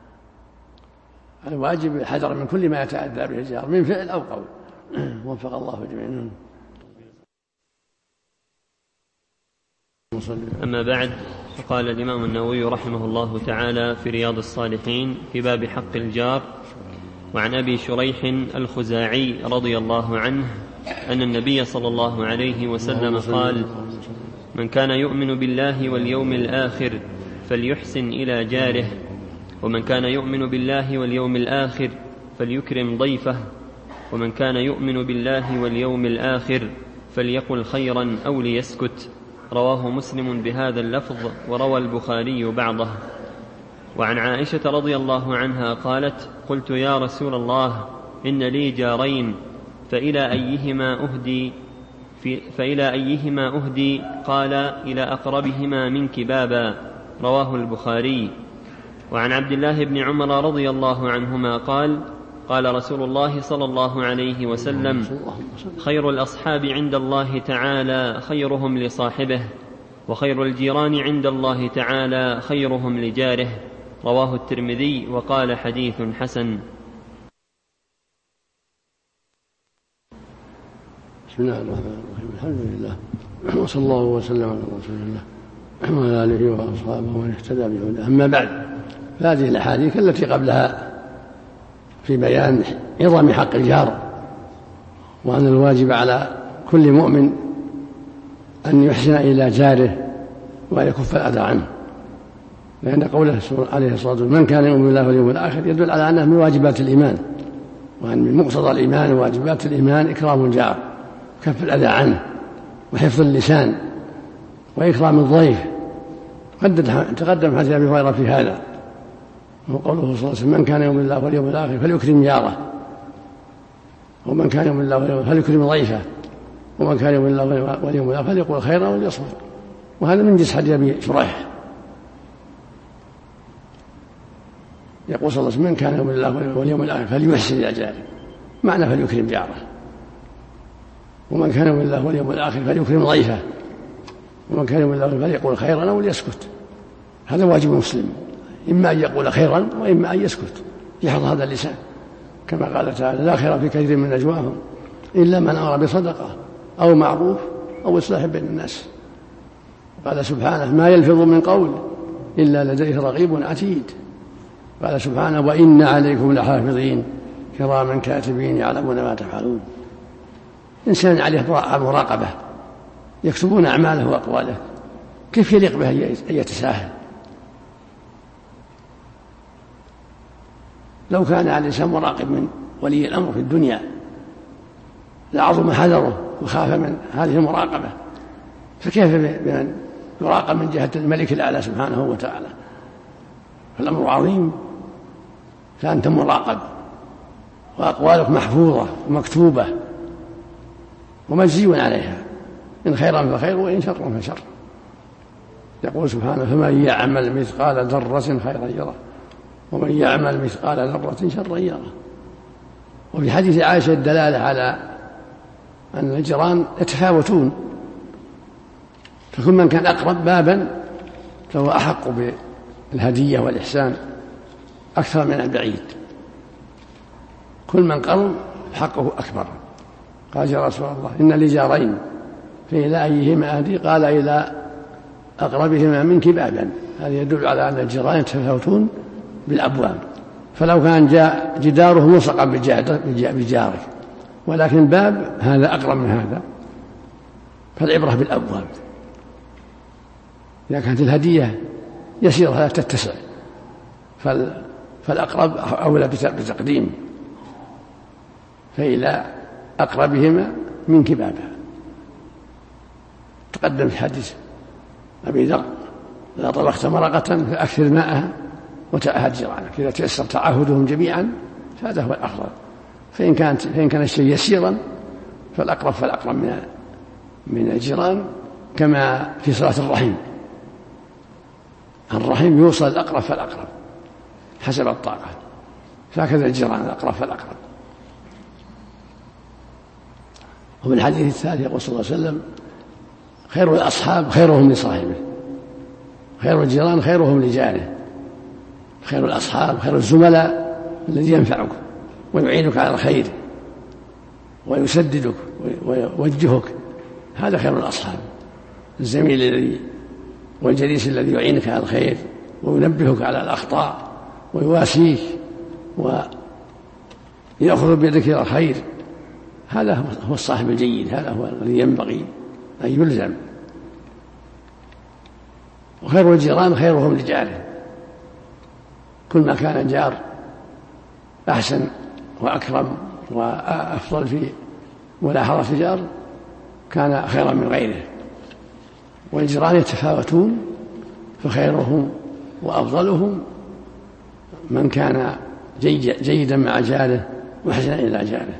الواجب الحذر من كل ما يتأذى به الجار من فعل أو قول. وفق الله جميعا. أما بعد، فقال الإمام النووي رحمه الله تعالى في رياض الصالحين في باب حق الجار: وعن أبي شريح الخزاعي رضي الله عنه أن النبي صلى الله عليه وسلم قال: من كان يؤمن بالله واليوم الآخر فليحسن إلى جاره، ومن كان يؤمن بالله واليوم الآخر فليكرم ضيفه، ومن كان يؤمن بالله واليوم الآخر فليقل خيرا أو ليسكت. رواه مسلم بهذا اللفظ، وروى البخاري بعضه. وعن عائشة رضي الله عنها قالت: قلت يا رسول الله إن لي جارين فإلى أيهما أهدي فإلى أيهما أهدي قال: إلى أقربهما منك بابا. رواه البخاري. وعن عبد الله بن عمر رضي الله عنهما قال: قال رسول الله صلى الله عليه وسلم: خير الأصحاب عند الله تعالى خيرهم لصاحبه، وخير الجيران عند الله تعالى خيرهم لجاره. رواه الترمذي وقال حديث حسن. بسم الله الرحمن الرحيم. الحمد لله، وصلى الله وسلم على رسول الله وعلى آله وأصحابه ومن اهتدى بهداه. أما بعد، فهذه الأحاديث التي قبلها في بيان عظم حق الجار، وأن الواجب على كل مؤمن أن يحسن إلى جاره وأن يكف الأذى عنه، لأن قوله عليه الصلاة والسلام: من كان يؤمن بالله واليوم الآخر يدل على أنه من واجبات الإيمان، وأن من مقتضى الإيمان وواجبات الإيمان إكرام الجار، كف الأذى عنه، وحفظ اللسان، وإكرام الضيف. تقدم حديث أبي هريرة في هذا، وقوله صلى الله عليه وسلم: من كان يؤمن بالله واليوم الآخر فليكرم جاره، ومن كان يؤمن بالله واليوم الآخر فليكرم ضيفه، ومن كان يؤمن بالله واليوم الآخر فليقول خيرا وليصمت. وهذا من جنس حديث أبي شريح. يقول صلى الله عليه وسلم: من كان يؤمن بالله واليوم الآخر فليحسن إلى جاره، معنى فليكرم جاره. ومن كان يؤمن بالله واليوم الآخر فليكرم ضيفه، ومن كان يؤمن بالله فليقول خيرا أو ليسكت. هذا واجب المسلم، إما أن يقول خيرا وإما أن يسكت، يحفظ هذا اللسان، كما قال تعالى: لا خير في كثير من نجواهم إلا من أمر بصدقة أو معروف أو إصلاح بين الناس. قال سبحانه: ما يلفظ من قول إلا لديه رقيب عتيد. قال سبحانه: وإن عليكم لحافظين كراما كاتبين يعلمون ما تفعلون. إنسان عليه مراقبة، يكتبون أعماله وأقواله، كيف يليق به أن يتساهل؟ لو كان على الإنسان مراقب من ولي الأمر في الدنيا لعظم حذره وخاف من هذه المراقبة، فكيف بمن يراقب من جهة الملك الأعلى سبحانه وتعالى؟ فالأمر عظيم، فأنت مراقب، وأقوالك محفوظة ومكتوبة ومجزي عليها، إن خيرا فخير وإن شرا فشر. يقول سبحانه: فمن يعمل مثقال ذرة خيرا يره، ومن يعمل مثقال ذرة شرا يره. وفي حديث عائشة الدلالة على أن الجيران يتفاوتون، فكل من كان أقرب بابا فهو أحق بالهدية والإحسان أكثر من البعيد. كل من قرب حقه أكبر. قال: يا رسول الله إن لي جارين فإلى أيهما أهدي؟ قال: إلى أقربهما منك بابا. هذا يدل على أن الجيران يتفاوتون بالأبواب، فلو كان جاء جداره ملصقا بجارك ولكن باب هذا أقرب من هذا، فالعبرة بالأبواب. إذا كانت الهدية يسيرة لا تتسع فالأقرب أولى بتقديم فإلى أقربهما منك بابا. تقدم في حديث أبي ذر: إذا طبخت مرقة فأكثر ماءها وتعهد جيرانك. إذا تيسر تعهدهم جميعا فهذا هو الأفضل. فإن كانت فإن كان الشيء يسيرا فالأقرب فالأقرب من من الجيران، كما في صلة الرحم. الرحم يوصل الأقرب فالأقرب حسب الطاقة، فهكذا الجيران الأقرب فالأقرب. وفي الحديث الثالث يقول صلى الله عليه وسلم: خير الأصحاب خيرهم لصاحبه، خير الجيران خيرهم لجاره. خير الأصحاب خير الزملاء الذي ينفعك ويعينك على الخير ويسددك ويوجهك، هذا خير الأصحاب. الزميل الذي والجليس الذي يعينك على الخير وينبهك على الأخطاء ويواسيك ويأخذ بيدك إلى الخير، هذا هو الصاحب الجيد، هذا هو الذي ينبغي أن يلزم. وخير الجيران خيرهم لجاره. كل ما كان الجار أحسن وأكرم وأفضل في ملاحظة الجار كان خيرا من غيره. والجيران يتفاوتون، فخيرهم وأفضلهم من كان جيدا مع جاره وحسنا إلى جاره.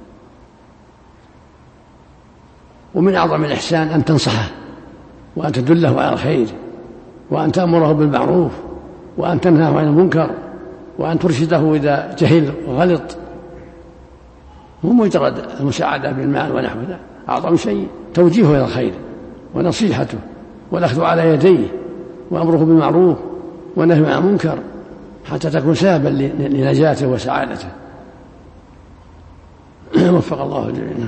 ومن أعظم الإحسان أن تنصحه وأن تدله على الخير وأن تأمره بالمعروف وأن تنهاه عن المنكر وأن ترشده إذا جهل وغلط. مو مجرد المساعدة بالمال ونحو ذلك، أعظم شيء توجيهه إلى الخير ونصيحته والأخذ على يديه وأمره بالمعروف ونهيه عن المنكر حتى تكون سببا لنجاته وسعادته. وفق الله جميعا.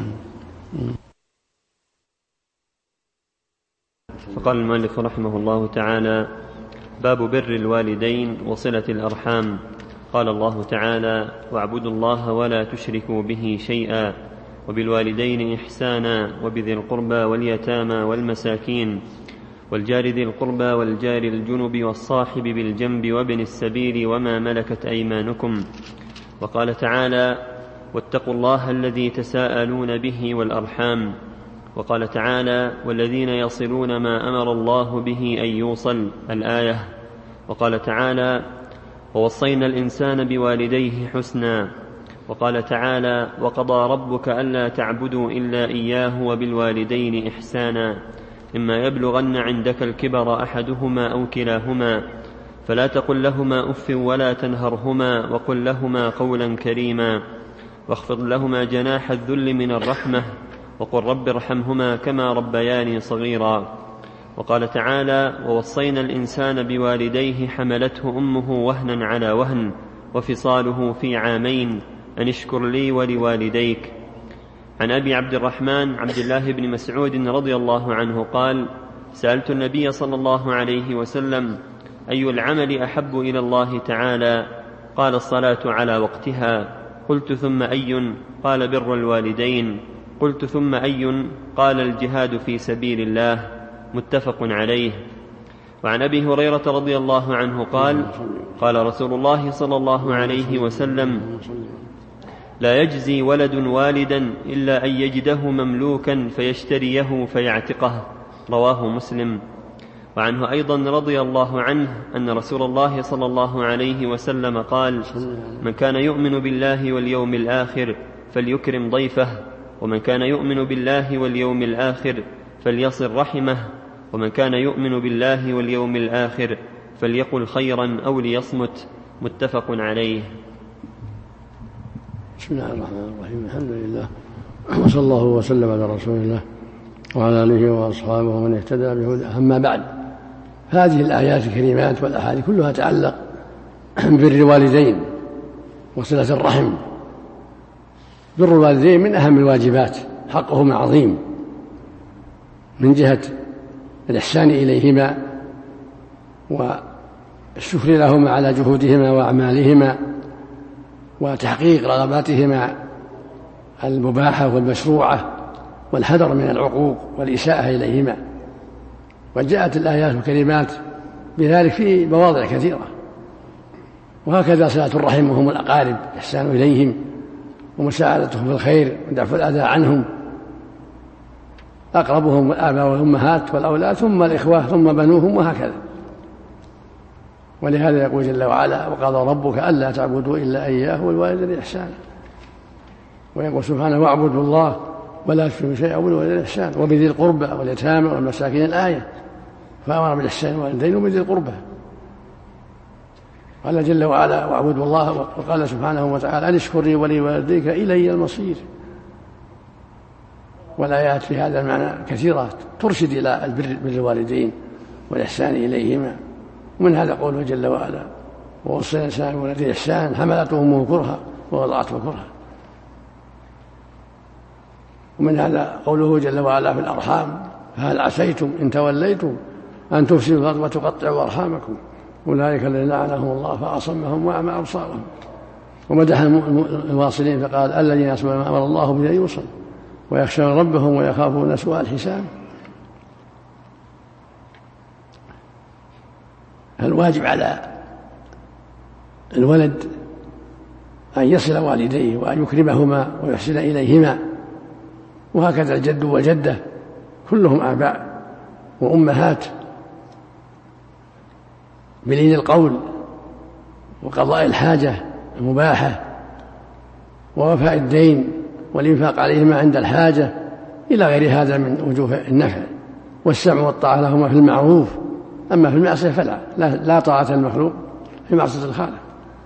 فقال المؤلف رحمه الله تعالى: باب بر الوالدين وصلة الأرحام. قال الله تعالى: واعبدوا الله ولا تشركوا به شيئا وبالوالدين إحسانا وبذي القربى واليتامى والمساكين والجار ذي القربى والجار الجنب والصاحب بالجنب وابن السبيل وما ملكت أيمانكم. وقال تعالى: واتقوا الله الذي تساءلون به والأرحام. وقال تعالى: والذين يصلون ما أمر الله به أن يوصل، الآية. وقال تعالى: ووصينا الإنسان بوالديه حسنا. وقال تعالى: وقضى ربك ألا تعبدوا إلا إياه وبالوالدين إحسانا إما يبلغن عندك الكبر أحدهما أو كلاهما فلا تقل لهما أف ولا تنهرهما وقل لهما قولا كريما واخفض لهما جناح الذل من الرحمة وقل رب ارحمهما كما ربياني صغيرا. وقال تعالى: ووصينا الإنسان بوالديه حملته أمه وهنا على وهن وفصاله في عامين أن اشكر لي ولوالديك. عن أبي عبد الرحمن عبد الله بن مسعود رضي الله عنه قال: سألت النبي صلى الله عليه وسلم: أي العمل أحب إلى الله تعالى؟ قال: الصلاة على وقتها. قلت: ثم أي؟ قال: بر الوالدين. قلت: ثم أي؟ قال: الجهاد في سبيل الله. متفق عليه. وعن أبي هريرة رضي الله عنه قال: قال رسول الله صلى الله عليه وسلم: لا يجزي ولد والدا إلا أن يجده مملوكا فيشتريه فيعتقه. رواه مسلم. وعنه أيضا رضي الله عنه أن رسول الله صلى الله عليه وسلم قال: من كان يؤمن بالله واليوم الآخر فليكرم ضيفه، ومن كان يؤمن بالله واليوم الآخر فليصل رحمه، ومن كان يؤمن بالله واليوم الآخر فليقل خيرا أو ليصمت. متفق عليه. بسم الله الرحمن الرحيم. الحمد لله وصلى الله وسلم على رسول الله وعلى آله وأصحابه ومن اهتدى بهداه. أما بعد، هذه الآيات الكريمات والأحاديث كلها تتعلق ببر الوالدين وصلة الرحم. بر الوالدين من أهم الواجبات، حقهما عظيم من جهة الإحسان إليهما والشكر لهما على جهودهما وأعمالهما وتحقيق رغباتهما المباحة والمشروعة والحذر من العقوق والإساءة إليهما. وجاءت الآيات الكريمات بذلك في مواضع كثيرة. وهكذا صلة الرحم وهم الأقارب، الإحسان إليهم ومساعدتهم في الخير ودفع الأذى عنهم، أقربهم الآباء والأمهات والأولاد ثم الإخوة ثم بنوهم وهكذا. ولهذا يقول جل وعلا: وقضى ربك ألا تعبدوا إلا إياه والوالدين إحسانا. ويقول سبحانه: واعبدوا الله ولا تشركوا شيئا وبالوالدين إحسانا وبذي القربى واليتامى والمساكين الآية، فأمر بالإحسان والوالدين وبذي القربى. قال جل وعلا: واعبدوا الله. وقال سبحانه وتعالى: أن اشكر لي ولوالديك إلي المصير. والآيات في هذا المعنى كثيرة ترشد إلى البر بالوالدين والإحسان إليهما. ومن هذا قوله جل وعلا: ووصينا الإنسان بوالديه إحسانا حملته أمه كرها ووضعته كرها. ومن هذا قوله جل وعلا في الأرحام: فهل عسيتم إن توليتم أن تفسدوا الأرض وتقطعوا أرحامكم أولئك الذين لعنهم الله فأصمهم وأعمى أبصارهم. ومدح الواصلين فقال: الذين يصلون ما أمر الله به أن يوصل ويخشون ربهم ويخافون سوء الحساب. فالواجب على الولد أن يصل والديه وأن يكرمهما ويحسن إليهما، وهكذا الجد والجدة كلهم آباء وأمهات، بلين القول وقضاء الحاجة المباحة ووفاء الدين والإنفاق عليهما عند الحاجة إلى غير هذا من وجوه النفع، والسمع والطاعة لهما في المعروف. أما في المعصية فلا لا, لا طاعة المخلوق في معصية الخالق.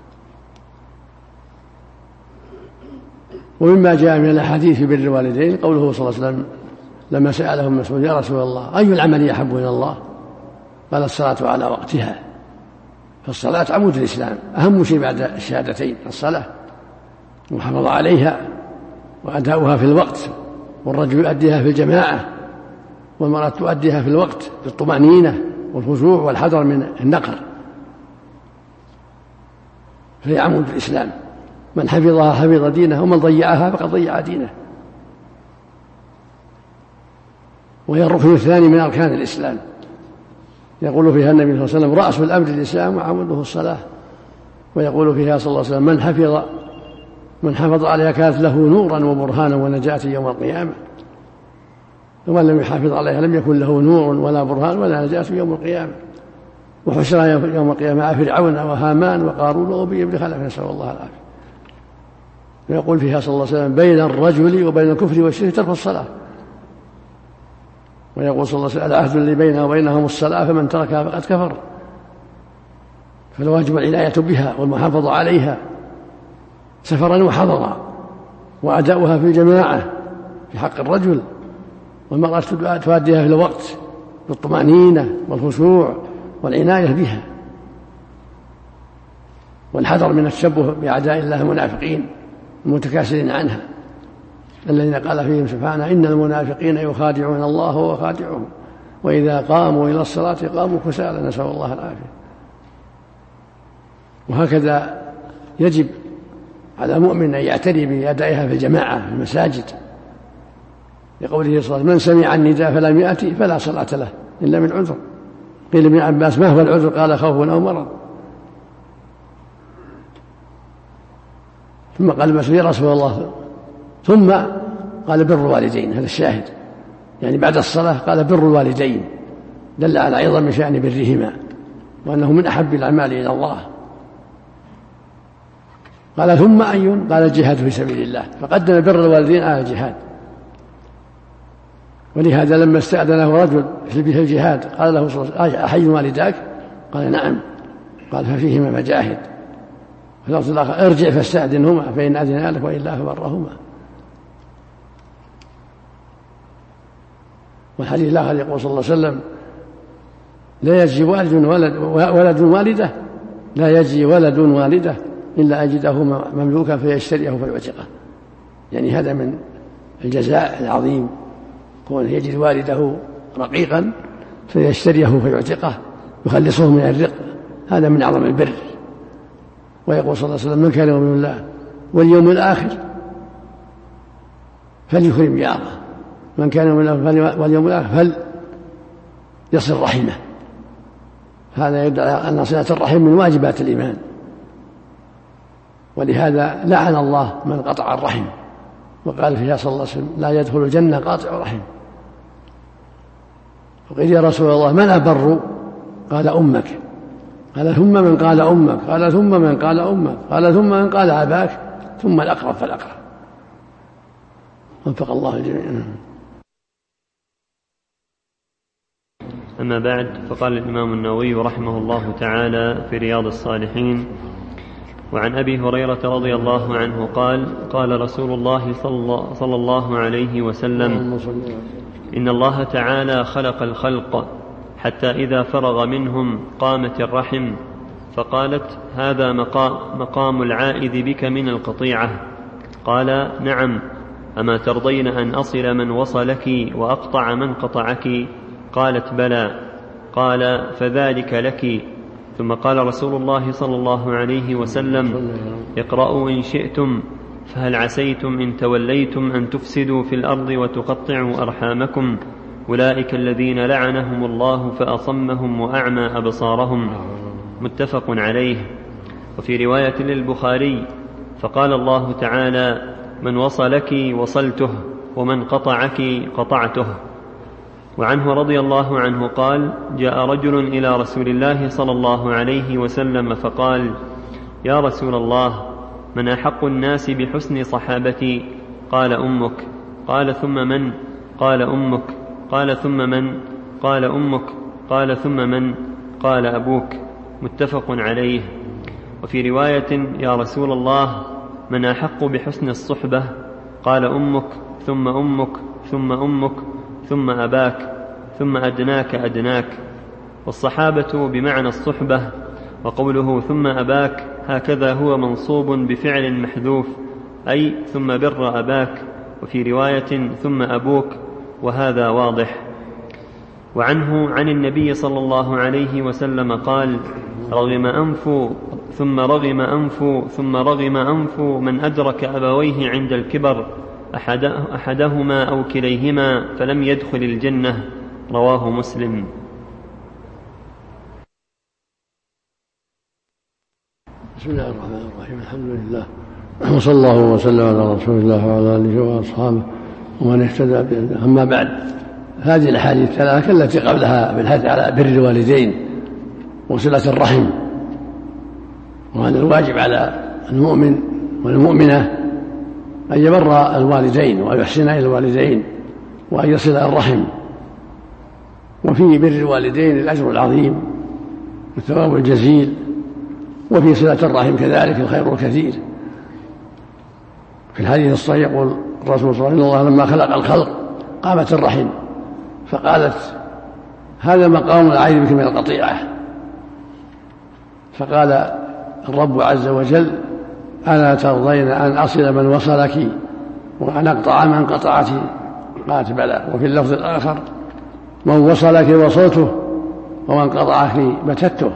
ومما جاء من الأحاديث في بر الوالدين قوله صلى الله عليه وسلم لما سأله ابن مسعود: يا رسول الله أي العمل أحب إلى الله؟ قال: الصلاة على وقتها. فالصلاة عمود الإسلام، أهم شيء بعد الشهادتين الصلاة، وحفظ عليها وأداؤها في الوقت، والرجل يؤديها في الجماعة والمرأة تؤديها في الوقت بالطمأنينة والخشوع والحذر من النقر. فهي عمود الإسلام، من حفظها حفظ دينه ومن ضيعها فقد ضيع دينه. وهي الركن الثاني من أركان الإسلام، يقول فيها النبي صلى الله عليه وسلم: رأس الأمر الإسلام وعموده الصلاة. ويقول فيها صلى الله عليه وسلم: من حفظ من حفظ عليها كانت له نورا وبرهانا ونجاة يوم القيامة، ومن لم يحافظ عليها لم يكن له نور ولا برهان ولا نجاة يوم القيامة. وحشر يوم القيامة فرعون وهامان وقارون وأبي بن خلف، نسأل الله العافية. ويقول فيها صلى الله عليه وسلم: بين الرجل وبين الكفر والشرك ترك الصلاة. ويقول صلى الله عليه وسلم: العهد اللي بينه وبينهم الصلاة فمن تركها فقد كفر. فالواجب العناية بها والمحافظة عليها سفرا وحضرا، وأداؤها في الجماعة في حق الرجل، والمرأة تؤديها في الوقت بالطمأنينة والخشوع والعناية بها، والحذر من التشبه بأعداء الله المنافقين المتكاسلين عنها الذين قال فيهم سبحانه: إن المنافقين يخادعون الله وهو خادعهم وإذا قاموا إلى الصلاة قاموا كسالى، نسأل الله العافية. وهكذا يجب على المؤمن أن يعتني بأدائها في الجماعة في المساجد، لقوله صلى الله عليه وسلم: من سمع النداء فلم يأتي فلا صلاة له إلا من عذر. قيل ابن عباس: ما هو العذر؟ قال: خوف أو مرض. ثم قال المسعود: يا رسول الله، ثم قال: بر الوالدين. هذا الشاهد، يعني بعد الصلاة قال: بر الوالدين، دل على عظم شأن برهما وأنه من أحب الأعمال إلى الله. قال: ثم أي؟ قال: الجهاد في سبيل الله. فقدم بر الوالدين على الجهاد. ولهذا لما استأذنه رجل في الجهاد قال له صلى الله عليه وسلم: أحي والداك؟ قال: نعم. قال: ففيهما فجاهد. في اللفظ الآخر: ارجع فاستأذنهما فإن أذن لك وإلا فبرهما. والحديث الآخر يقول صلى الله عليه وسلم: لا يجزي والد ولد, ولد والده لا يجزي ولد والده إلا أجده مملوكا فيشتريه فيعتقه. يعني هذا من الجزاء العظيم، كون يجد والده رقيقا فيشتريه فيعتقه يخلصه من الرق، هذا من أعظم البر. ويقول صلى الله عليه وسلم: من كان يؤمن بالله واليوم الآخر فليكرم جاره، من كان يؤمن بالله واليوم الآخر فليصل رحمه. هذا يدل على أن صلة الرحم من واجبات الإيمان. ولهذا لعن الله من قطع الرحم، وقال فيها صلى الله عليه وسلم لا يدخل الجنة قاطع رحم. وقيل يا رسول الله من أبر؟ قال أمك. قال ثم من قال أمك؟ قال ثم من قال أمك؟ قال ثم من قال أباك؟ ثم الأقرب فالأقرب. وفق الله الجميع. أما بعد، فقال الإمام النووي رحمه الله تعالى في رياض الصالحين: وعن أبي هريرة رضي الله عنه قال: قال رسول الله صلى الله عليه وسلم: إن الله تعالى خلق الخلق حتى إذا فرغ منهم قامت الرحم فقالت: هذا مقام العائذ بك من القطيعة. قال: نعم، أما ترضين أن أصل من وصلك وأقطع من قطعك؟ قالت: بلى. قال: فذلك لك. ثم قال رسول الله صلى الله عليه وسلم: اقرأوا إن شئتم، فهل عسيتم إن توليتم أن تفسدوا في الأرض وتقطعوا أرحامكم؟ أولئك الذين لعنهم الله فأصمهم وأعمى أبصارهم. متفق عليه. وفي رواية للبخاري: فقال الله تعالى: من وصلك وصلته، ومن قطعك قطعته. وعنه رضي الله عنه قال: جاء رجل إلى رسول الله صلى الله عليه وسلم فقال: يا رسول الله، من أحق الناس بحسن صحابتي؟ قال: أمك. قال: ثم من؟ قال: أمك. قال: ثم من؟ قال: أمك. قال: ثم من؟ قال: أبوك. متفق عليه. وفي رواية: يا رسول الله، من أحق بحسن الصحبة؟ قال: أمك، ثم أمك، ثم أمك، ثم أباك، ثم أدناك أدناك. والصحابة بمعنى الصحبة، وقوله ثم أباك هكذا هو منصوب بفعل محذوف، أي ثم بر أباك. وفي رواية: ثم أبوك، وهذا واضح. وعنه عن النبي صلى الله عليه وسلم قال: رغم أنف ثم رغم أنف ثم رغم أنف من أدرك أبويه عند الكبر أحدهما أو كليهما فلم يدخل الجنة. رواه مسلم. بسم الله الرحمن الرحيم. الحمد لله، وصلى الله وسلم على رسول الله وعلى آله وأصحابه ومن اهتدى بهداه. أما بعد، هذه الأحاديث الثلاثة التي قبلها بالحث على بر الوالدين وصلة الرحم، وهذا الواجب على المؤمن والمؤمنة أن يبر الوالدين وأن يحسن إلى الوالدين وأن يصل الرحم. وفي بر الوالدين الأجر العظيم والثواب الجزيل، وفي صلة الرحم كذلك الخير الكثير. في الحديث الصحيح يقول الرسول صلى الله عليه وسلم: لما خلق الخلق قامت الرحم فقالت: هذا مقام العائذ بك من القطيعة. فقال الرب عز وجل: ألا ترضين أن أصل من وصلك وأن أقطع من قطعك؟ قالت: بلى. وفي اللفظ الآخر: من وصلك وصلته، ومن قطعك بتته.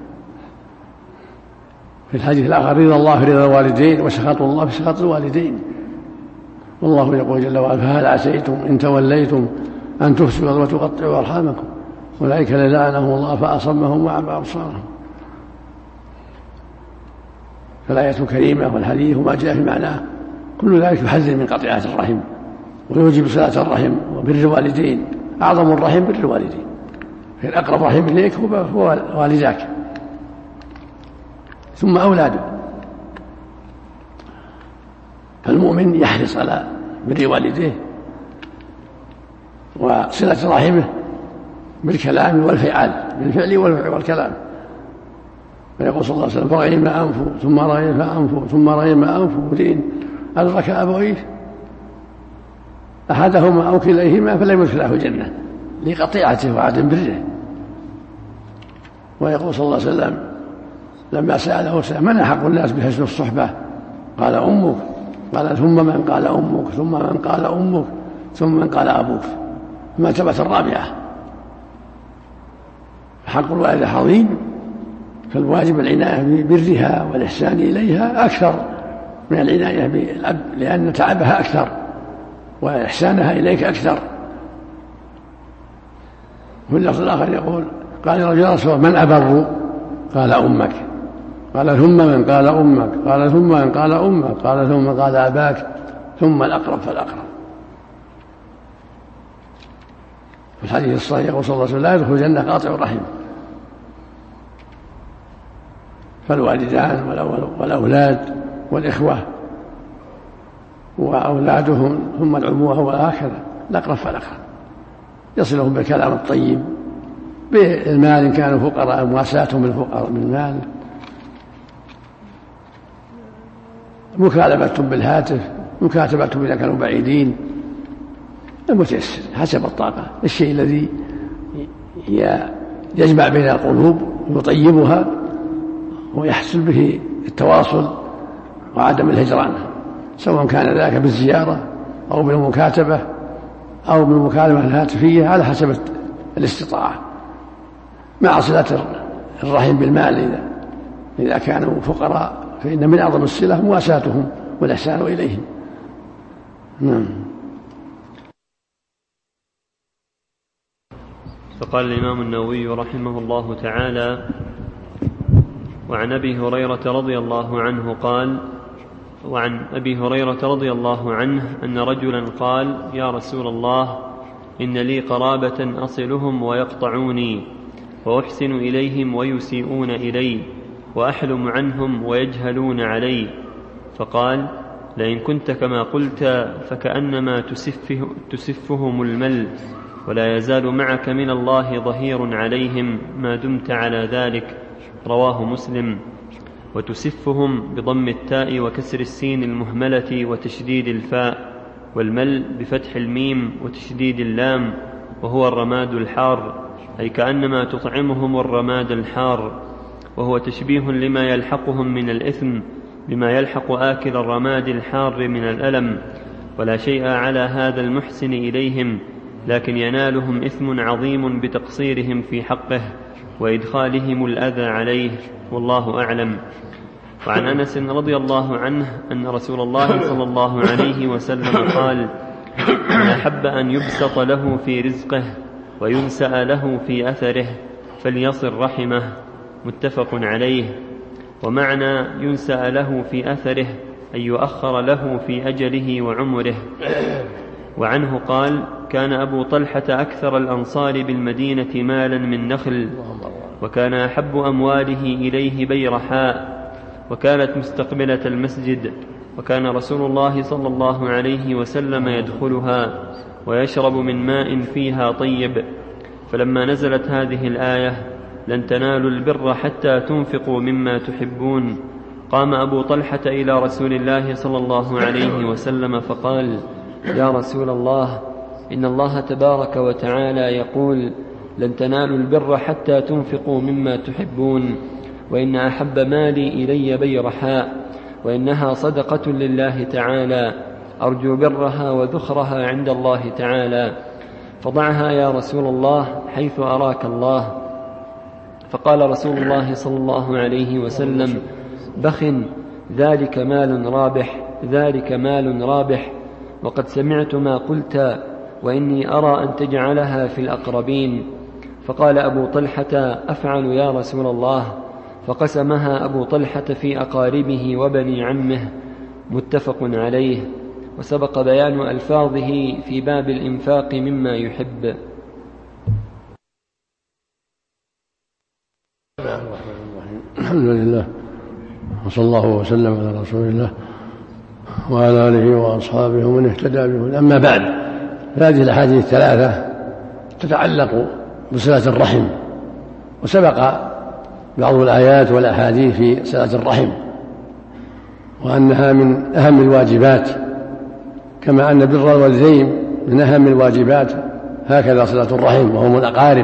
في الحديث الآخر: رضا الله في رضا الوالدين وسخط الله في سخط الوالدين. والله يقول جل وعلا: فهل عسيتم إن توليتم أن تفسدوا وتقطعوا أرحامكم؟ أولئك الذين لعنهم الله فأصمهم وأعمى أبصارهم. فالآية كريمة والحديث وما جاء في معناه كل ذلك يحذر من قطيعة الرحم ويوجب صلة الرحم وبر الوالدين. أعظم الرحم بر الوالدين، فالأقرب رحم إليك هو والداك ثم أولاده. فالمؤمن يحرص على بر والديه وصلة رحمه بالكلام والفعل، بالفعل والكلام. فيقول صلى الله عليه وسلم: فرغم أنفه ثم رغم أنفه ثم رغم أنفه دين أدرك أبويه أحدهما أو كليهما فلم يدخله الجنة لقطيعته وعدم بره. ويقول صلى الله عليه وسلم لما سأله سأل: من أحق الناس بحسن الصحبة؟ قال: أمك. قال: ثم من؟ قال: أمك. ثم من؟ قال: أمك. ثم من؟ قال: أبوك. المرتبة الرابعة. حق الوالدة عظيم، فالواجب العناية ببرها والإحسان إليها أكثر من العناية بالأب، لأن تعبها أكثر وإحسانها إليك أكثر. وفي اللفظ الآخر يقول: قال رجل: يا رسول الله، من أبر؟ قال: أمك. قال ثم من قال أمك، قال ثم من قال أمك، قال ثم من قال أباك، ثم الأقرب فالأقرب. في الحديث الصحيح يقول صلى الله عليه وسلم لا يدخل الجنة قاطع الرحم. فالوالدان والأولاد والإخوة وأولادهم ثم العموة وهكذا الأقرب فالأقرب، يصلهم بالكلام الطيب، بالمال إن كانوا فقراء مواساتهم بالفقراء بالمال، مكالمتهم بالهاتف، مكاتبتهم إذا كانوا بعيدين، المتيسر حسب الطاقة، الشيء الذي يجمع بين القلوب ويطيبها ويحصل به التواصل وعدم الهجران، سواء كان ذلك بالزيارة أو بالمكاتبة أو بالمكالمة الهاتفية على حسب الاستطاعة، مع صلة الرحم بالمال إذا إذا كانوا فقراء، فإن من أعظم الصلة مواساتهم والإحسان إليهم. نعم. فقال الإمام النووي رحمه الله تعالى: وعن أبي هريرة رضي الله عنه قال وعن أبي هريرة رضي الله عنه أن رجلا قال: يا رسول الله، إن لي قرابة أصلهم ويقطعوني، وأحسن إليهم ويسيئون إلي، وأحلم عنهم ويجهلون علي. فقال: لئن كنت كما قلت فكأنما تسفه تسفهم المل، ولا يزال معك من الله ظهير عليهم ما دمت على ذلك. رواه مسلم. وتسفهم بضم التاء وكسر السين المهملة وتشديد الفاء، والمل بفتح الميم وتشديد اللام، وهو الرماد الحار، أي كأنما تطعمهم الرماد الحار، وهو تشبيه لما يلحقهم من الإثم بما يلحق آكل الرماد الحار من الألم. ولا شيء على هذا المحسن إليهم، لكن ينالهم إثم عظيم بتقصيرهم في حقه وإدخالهم الأذى عليه، والله أعلم. وعن أنس رضي الله عنه أن رسول الله صلى الله عليه وسلم قال: من أحب أن يبسط له في رزقه وينسأ له في أثره فليصل رحمه، متفق عليه. ومعنى ينسأ له في أثره أن يؤخر له في أجله وعمره. وعنه قال: كان أبو طلحة أكثر الأنصار بالمدينة مالا من نخل، وكان أحب أمواله إليه بيرحاء، وكانت مستقبلة المسجد، وكان رسول الله صلى الله عليه وسلم يدخلها ويشرب من ماء فيها طيب. فلما نزلت هذه الآية: لن تنالوا البر حتى تنفقوا مما تحبون، قام أبو طلحة إلى رسول الله صلى الله عليه وسلم فقال: يا رسول الله، إن الله تبارك وتعالى يقول: لن تنالوا البر حتى تنفقوا مما تحبون، وإن أحب مالي إلي بيرحاء، وإنها صدقة لله تعالى، أرجو برها وذخرها عند الله تعالى، فضعها يا رسول الله حيث أراك الله. فقال رسول الله صلى الله عليه وسلم: بخ، ذلك مال رابح، ذلك مال رابح، وقد سمعت ما قلت، وإني أرى أن تجعلها في الأقربين. فقال أبو طلحة: أفعل يا رسول الله. فقسمها أبو طلحة في أقاربه وبني عمه، متفق عليه. وسبق بيان ألفاظه في باب الإنفاق مما يحب. الحمد لله، وصلى الله وسلم على رسول الله وعلى آله وأصحابه ومن اهتدى به. أما بعد، هذه الأحاديث الثلاثة تتعلق بصلة الرحم، وسبق بعض الآيات والأحاديث في صلة الرحم، وأنها من أهم الواجبات، كما أن بر الوالدين من أهم الواجبات، هكذا صلة الرحم وهم الأقارب،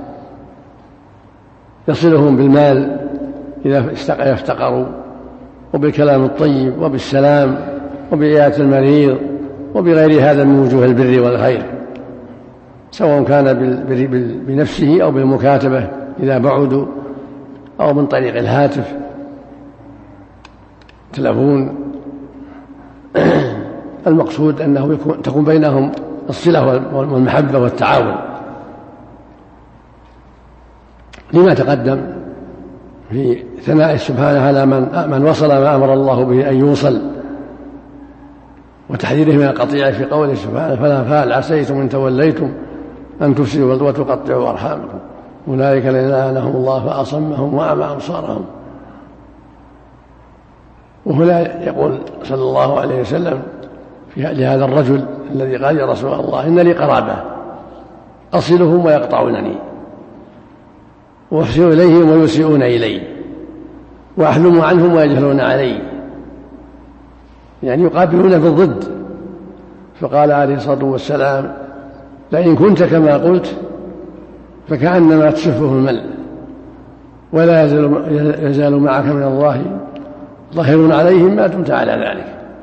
يصلهم بالمال إذا افتقروا، وبالكلام الطيب، وبالسلام، وبعيادة المريض، وبغير هذا من وجوه البر والخير، سواء كان بنفسه أو بالمكاتبة إذا بعدوا، أو من طريق الهاتف تلفون. المقصود أنه يكون تكون بينهم الصلة والمحبة والتعاون، لما تقدم في ثناء سبحانه على من, من وصل ما أمر الله به أن يوصل، وتحذيره من القطيعة في قوله سبحانه فلا فهل عسيتم إن توليتم أن تفسدوا وتقطعوا أرحامكم أولئك الذين لعنهم الله فأصمهم وأعمى أبصارهم. وهنا يقول صلى الله عليه وسلم لهذا الرجل الذي قال يا رسول الله إن لي قرابة أصلهم ويقطعونني وأحسن إليهم ويسيئون إلي وأحلم عنهم ويجهلون علي، يعني يقابلون بالضد. فقال عليه الصلاة والسلام لئن كنت كما قلت فكأنما تسفه الملء ولا يزال, يزال معك من الله ظاهر عليهم ما دمت على ذلك،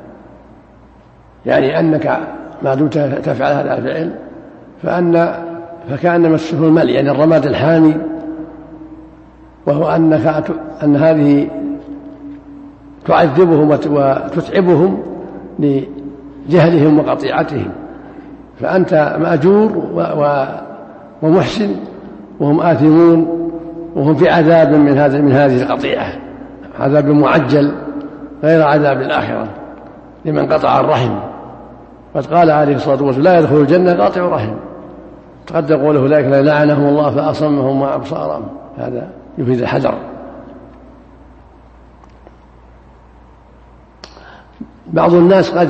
يعني أنك ما دمت تفعل هذا الفعل فأن فكأنما تسفه الملء، يعني الرماد الحامي، وهو أنك أن هذه تعذبهم وتتعبهم لجهلهم وقطيعتهم، فأنت مأجور ومحسن وهم آثمون وهم في عذاب من هذه من هذه القطيعة، عذاب معجل غير عذاب الآخرة لمن قطع الرحم. قد قال عليه الصلاة والسلام لا يدخل الجنة قاطع رحم، تقدم قوله أولئك لعنهم الله فأصمهم وأبصارهم، هذا يفيد الحذر. بعض الناس قد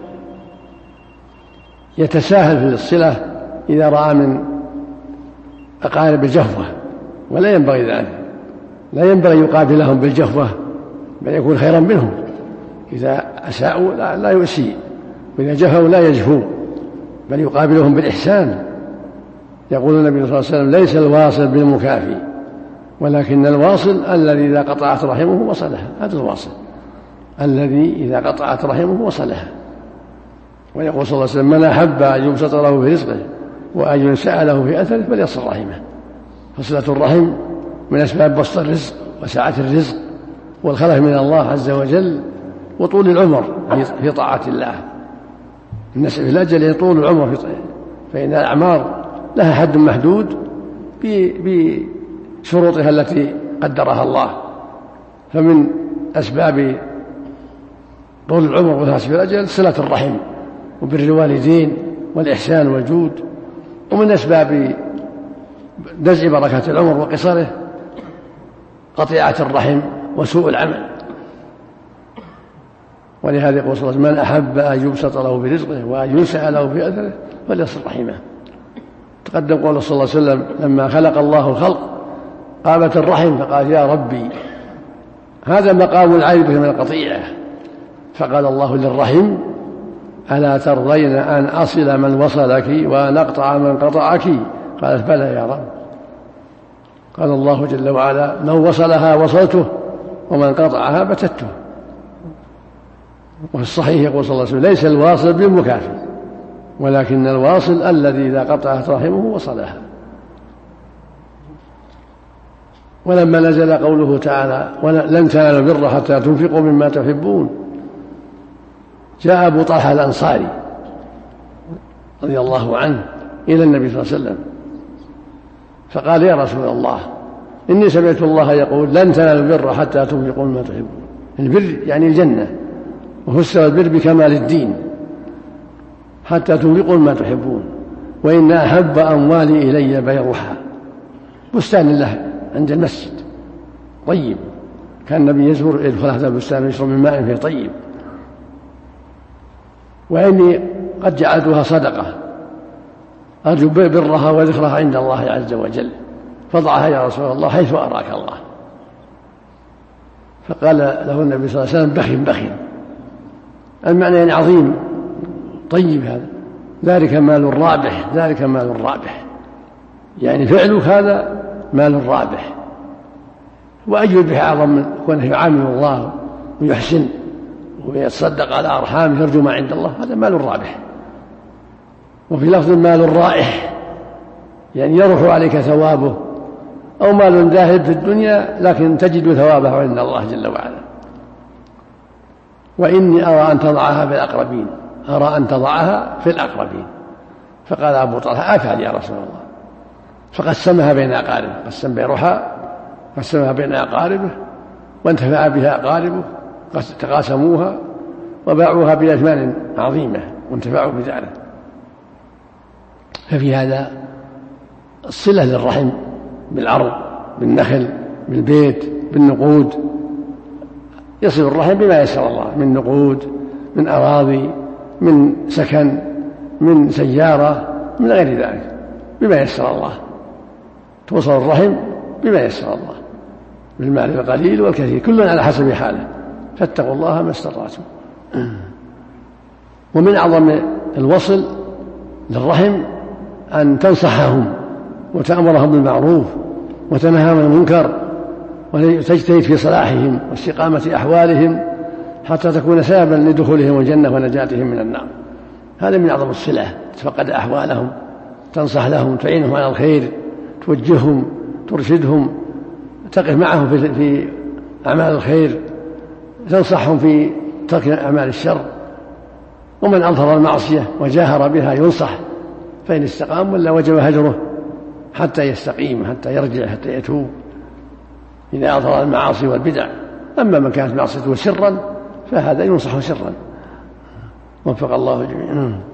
يتساهل في الصلة إذا رأى من أقارب الجفوة، ولا ينبغي ذلك، لا ينبغي يقابلهم بالجفوة بل يكون خيرا منهم. إذا أساءوا لا, لا يؤسي، وإذا جفوا لا يجفوا بل يقابلهم بالإحسان. يقول النبي صلى الله عليه وسلم ليس الواصل بالمكافي ولكن الواصل الذي إذا قطعت رحمه وصلها، هذا الواصل الذي إذا قطعت رحمه وصلها. ويقول صلى الله عليه وسلم من أحب أن يبسط له في رزقه وأن ينسأ له في أثره فليصل رحمه. فصلة الرحم من أسباب بسط الرزق وسعة الرزق والخلف من الله عز وجل وطول العمر في طاعة الله. النسب في الأجل يطول العمر، فإن الأعمار لها حد محدود بشروطها التي قدرها الله. فمن أسباب طول العمر وتحسب الأجل صلة الرحم وبر الوالدين والإحسان والجود. ومن أسباب نزع بركة العمر وقصره قطيعة الرحم وسوء العمل. ولهذا يقول صلى الله عليه وسلم من أحب أن يبسط له برزقه وأن ينسأ له في أثره فليصل رحمه. تقدم قول صلى الله عليه وسلم لما خلق الله الخلق قامت الرحم فقال يا ربي هذا مقام العيب من القطيعة، فقال الله للرحم ألا ترضين أن أصل من وصلك وأن أقطع من قطعك؟ قالت بلى يا رب. قال الله جل وعلا من وصلها وصلته ومن قطعها بتته. وفي الصحيح يقول صلى الله عليه وسلم ليس الواصل بالمكافئ ولكن الواصل الذي إذا قطعت رحمه وصلها. ولما نزل قوله تعالى لن تنالوا البر حتى تنفقوا مما تحبون جاء أبو طلحة الأنصاري رضي الله عنه إلى النبي صلى الله عليه وسلم فقال يا رسول الله إني سمعت الله يقول لن تنالوا البر حتى تنفقوا مما تحبون. البر يعني الجنة، وفسر البر بكمال الدين حتى تنفقوا مما تحبون. وإن أحب أموالي إلي بيرها، بستان له عند المسجد طيب، كان النبي يزور يدخل هذا البستان ويشرب من ماء فيه طيب. وإني قد جعلتها صدقة أرجو برها وذكرها عند الله عز وجل فضعها يا رسول الله حيث أراك الله. فقال له النبي صلى الله عليه وسلم بخن بخن، المعنى يعني عظيم طيب، هذا ذلك مال رابح، ذلك مال رابح، يعني فعلك هذا مال رابح. وأي ربح أعظم من كونه يعامل الله ويحسن ويتصدق على أرحامه يرجو ما عند الله، هذا مال رابح. وفي لفظ مال رائح يعني يروح عليك ثوابه، أو مال ذاهب في الدنيا لكن تجد ثوابه عند الله جل وعلا. وإني أرى أن تضعها في الأقربين، أرى أن تضعها في الأقربين. فقال أبو طلحة أفعل يا رسول الله، فقسمها بين أقارب، قسم بيرها قسمها بين أقاربه وانتفع بها أقاربه، تقاسموها وباعوها بأثمان عظيمة وانتفعوا بذلك. ففي هذا الصلة للرحم بالعرض، بالنخل، بالبيت، بالنقود. يصل الرحم بما يسر الله من نقود، من أراضي، من سكن، من سيارة، من غير ذلك بما يسر الله. توصل الرحم بما يسر الله بالمال القليل والكثير، كل على حسب حاله، فاتقوا الله ما استطعتم. ومن أعظم الوصل للرحم أن تنصحهم وتأمرهم بالمعروف وتنهاهم عن المنكر وتجتهد في صلاحهم واستقامة أحوالهم حتى تكون سببا لدخولهم الجنة ونجاتهم من النار. هذا من أعظم الصلة، تفقد أحوالهم، تنصح لهم، تعينهم على الخير، توجههم، ترشدهم، تقف معهم في, في أعمال الخير، تنصحهم في ترك أعمال الشر. ومن أظهر المعصية وجاهر بها ينصح، فإن استقام ولا وجب هجره حتى يستقيم، حتى يرجع، حتى يتوب إذا أظهر المعاصي والبدع. أما من كانت معصيته سرا فهذا ينصح سرا. وفق الله جميعا.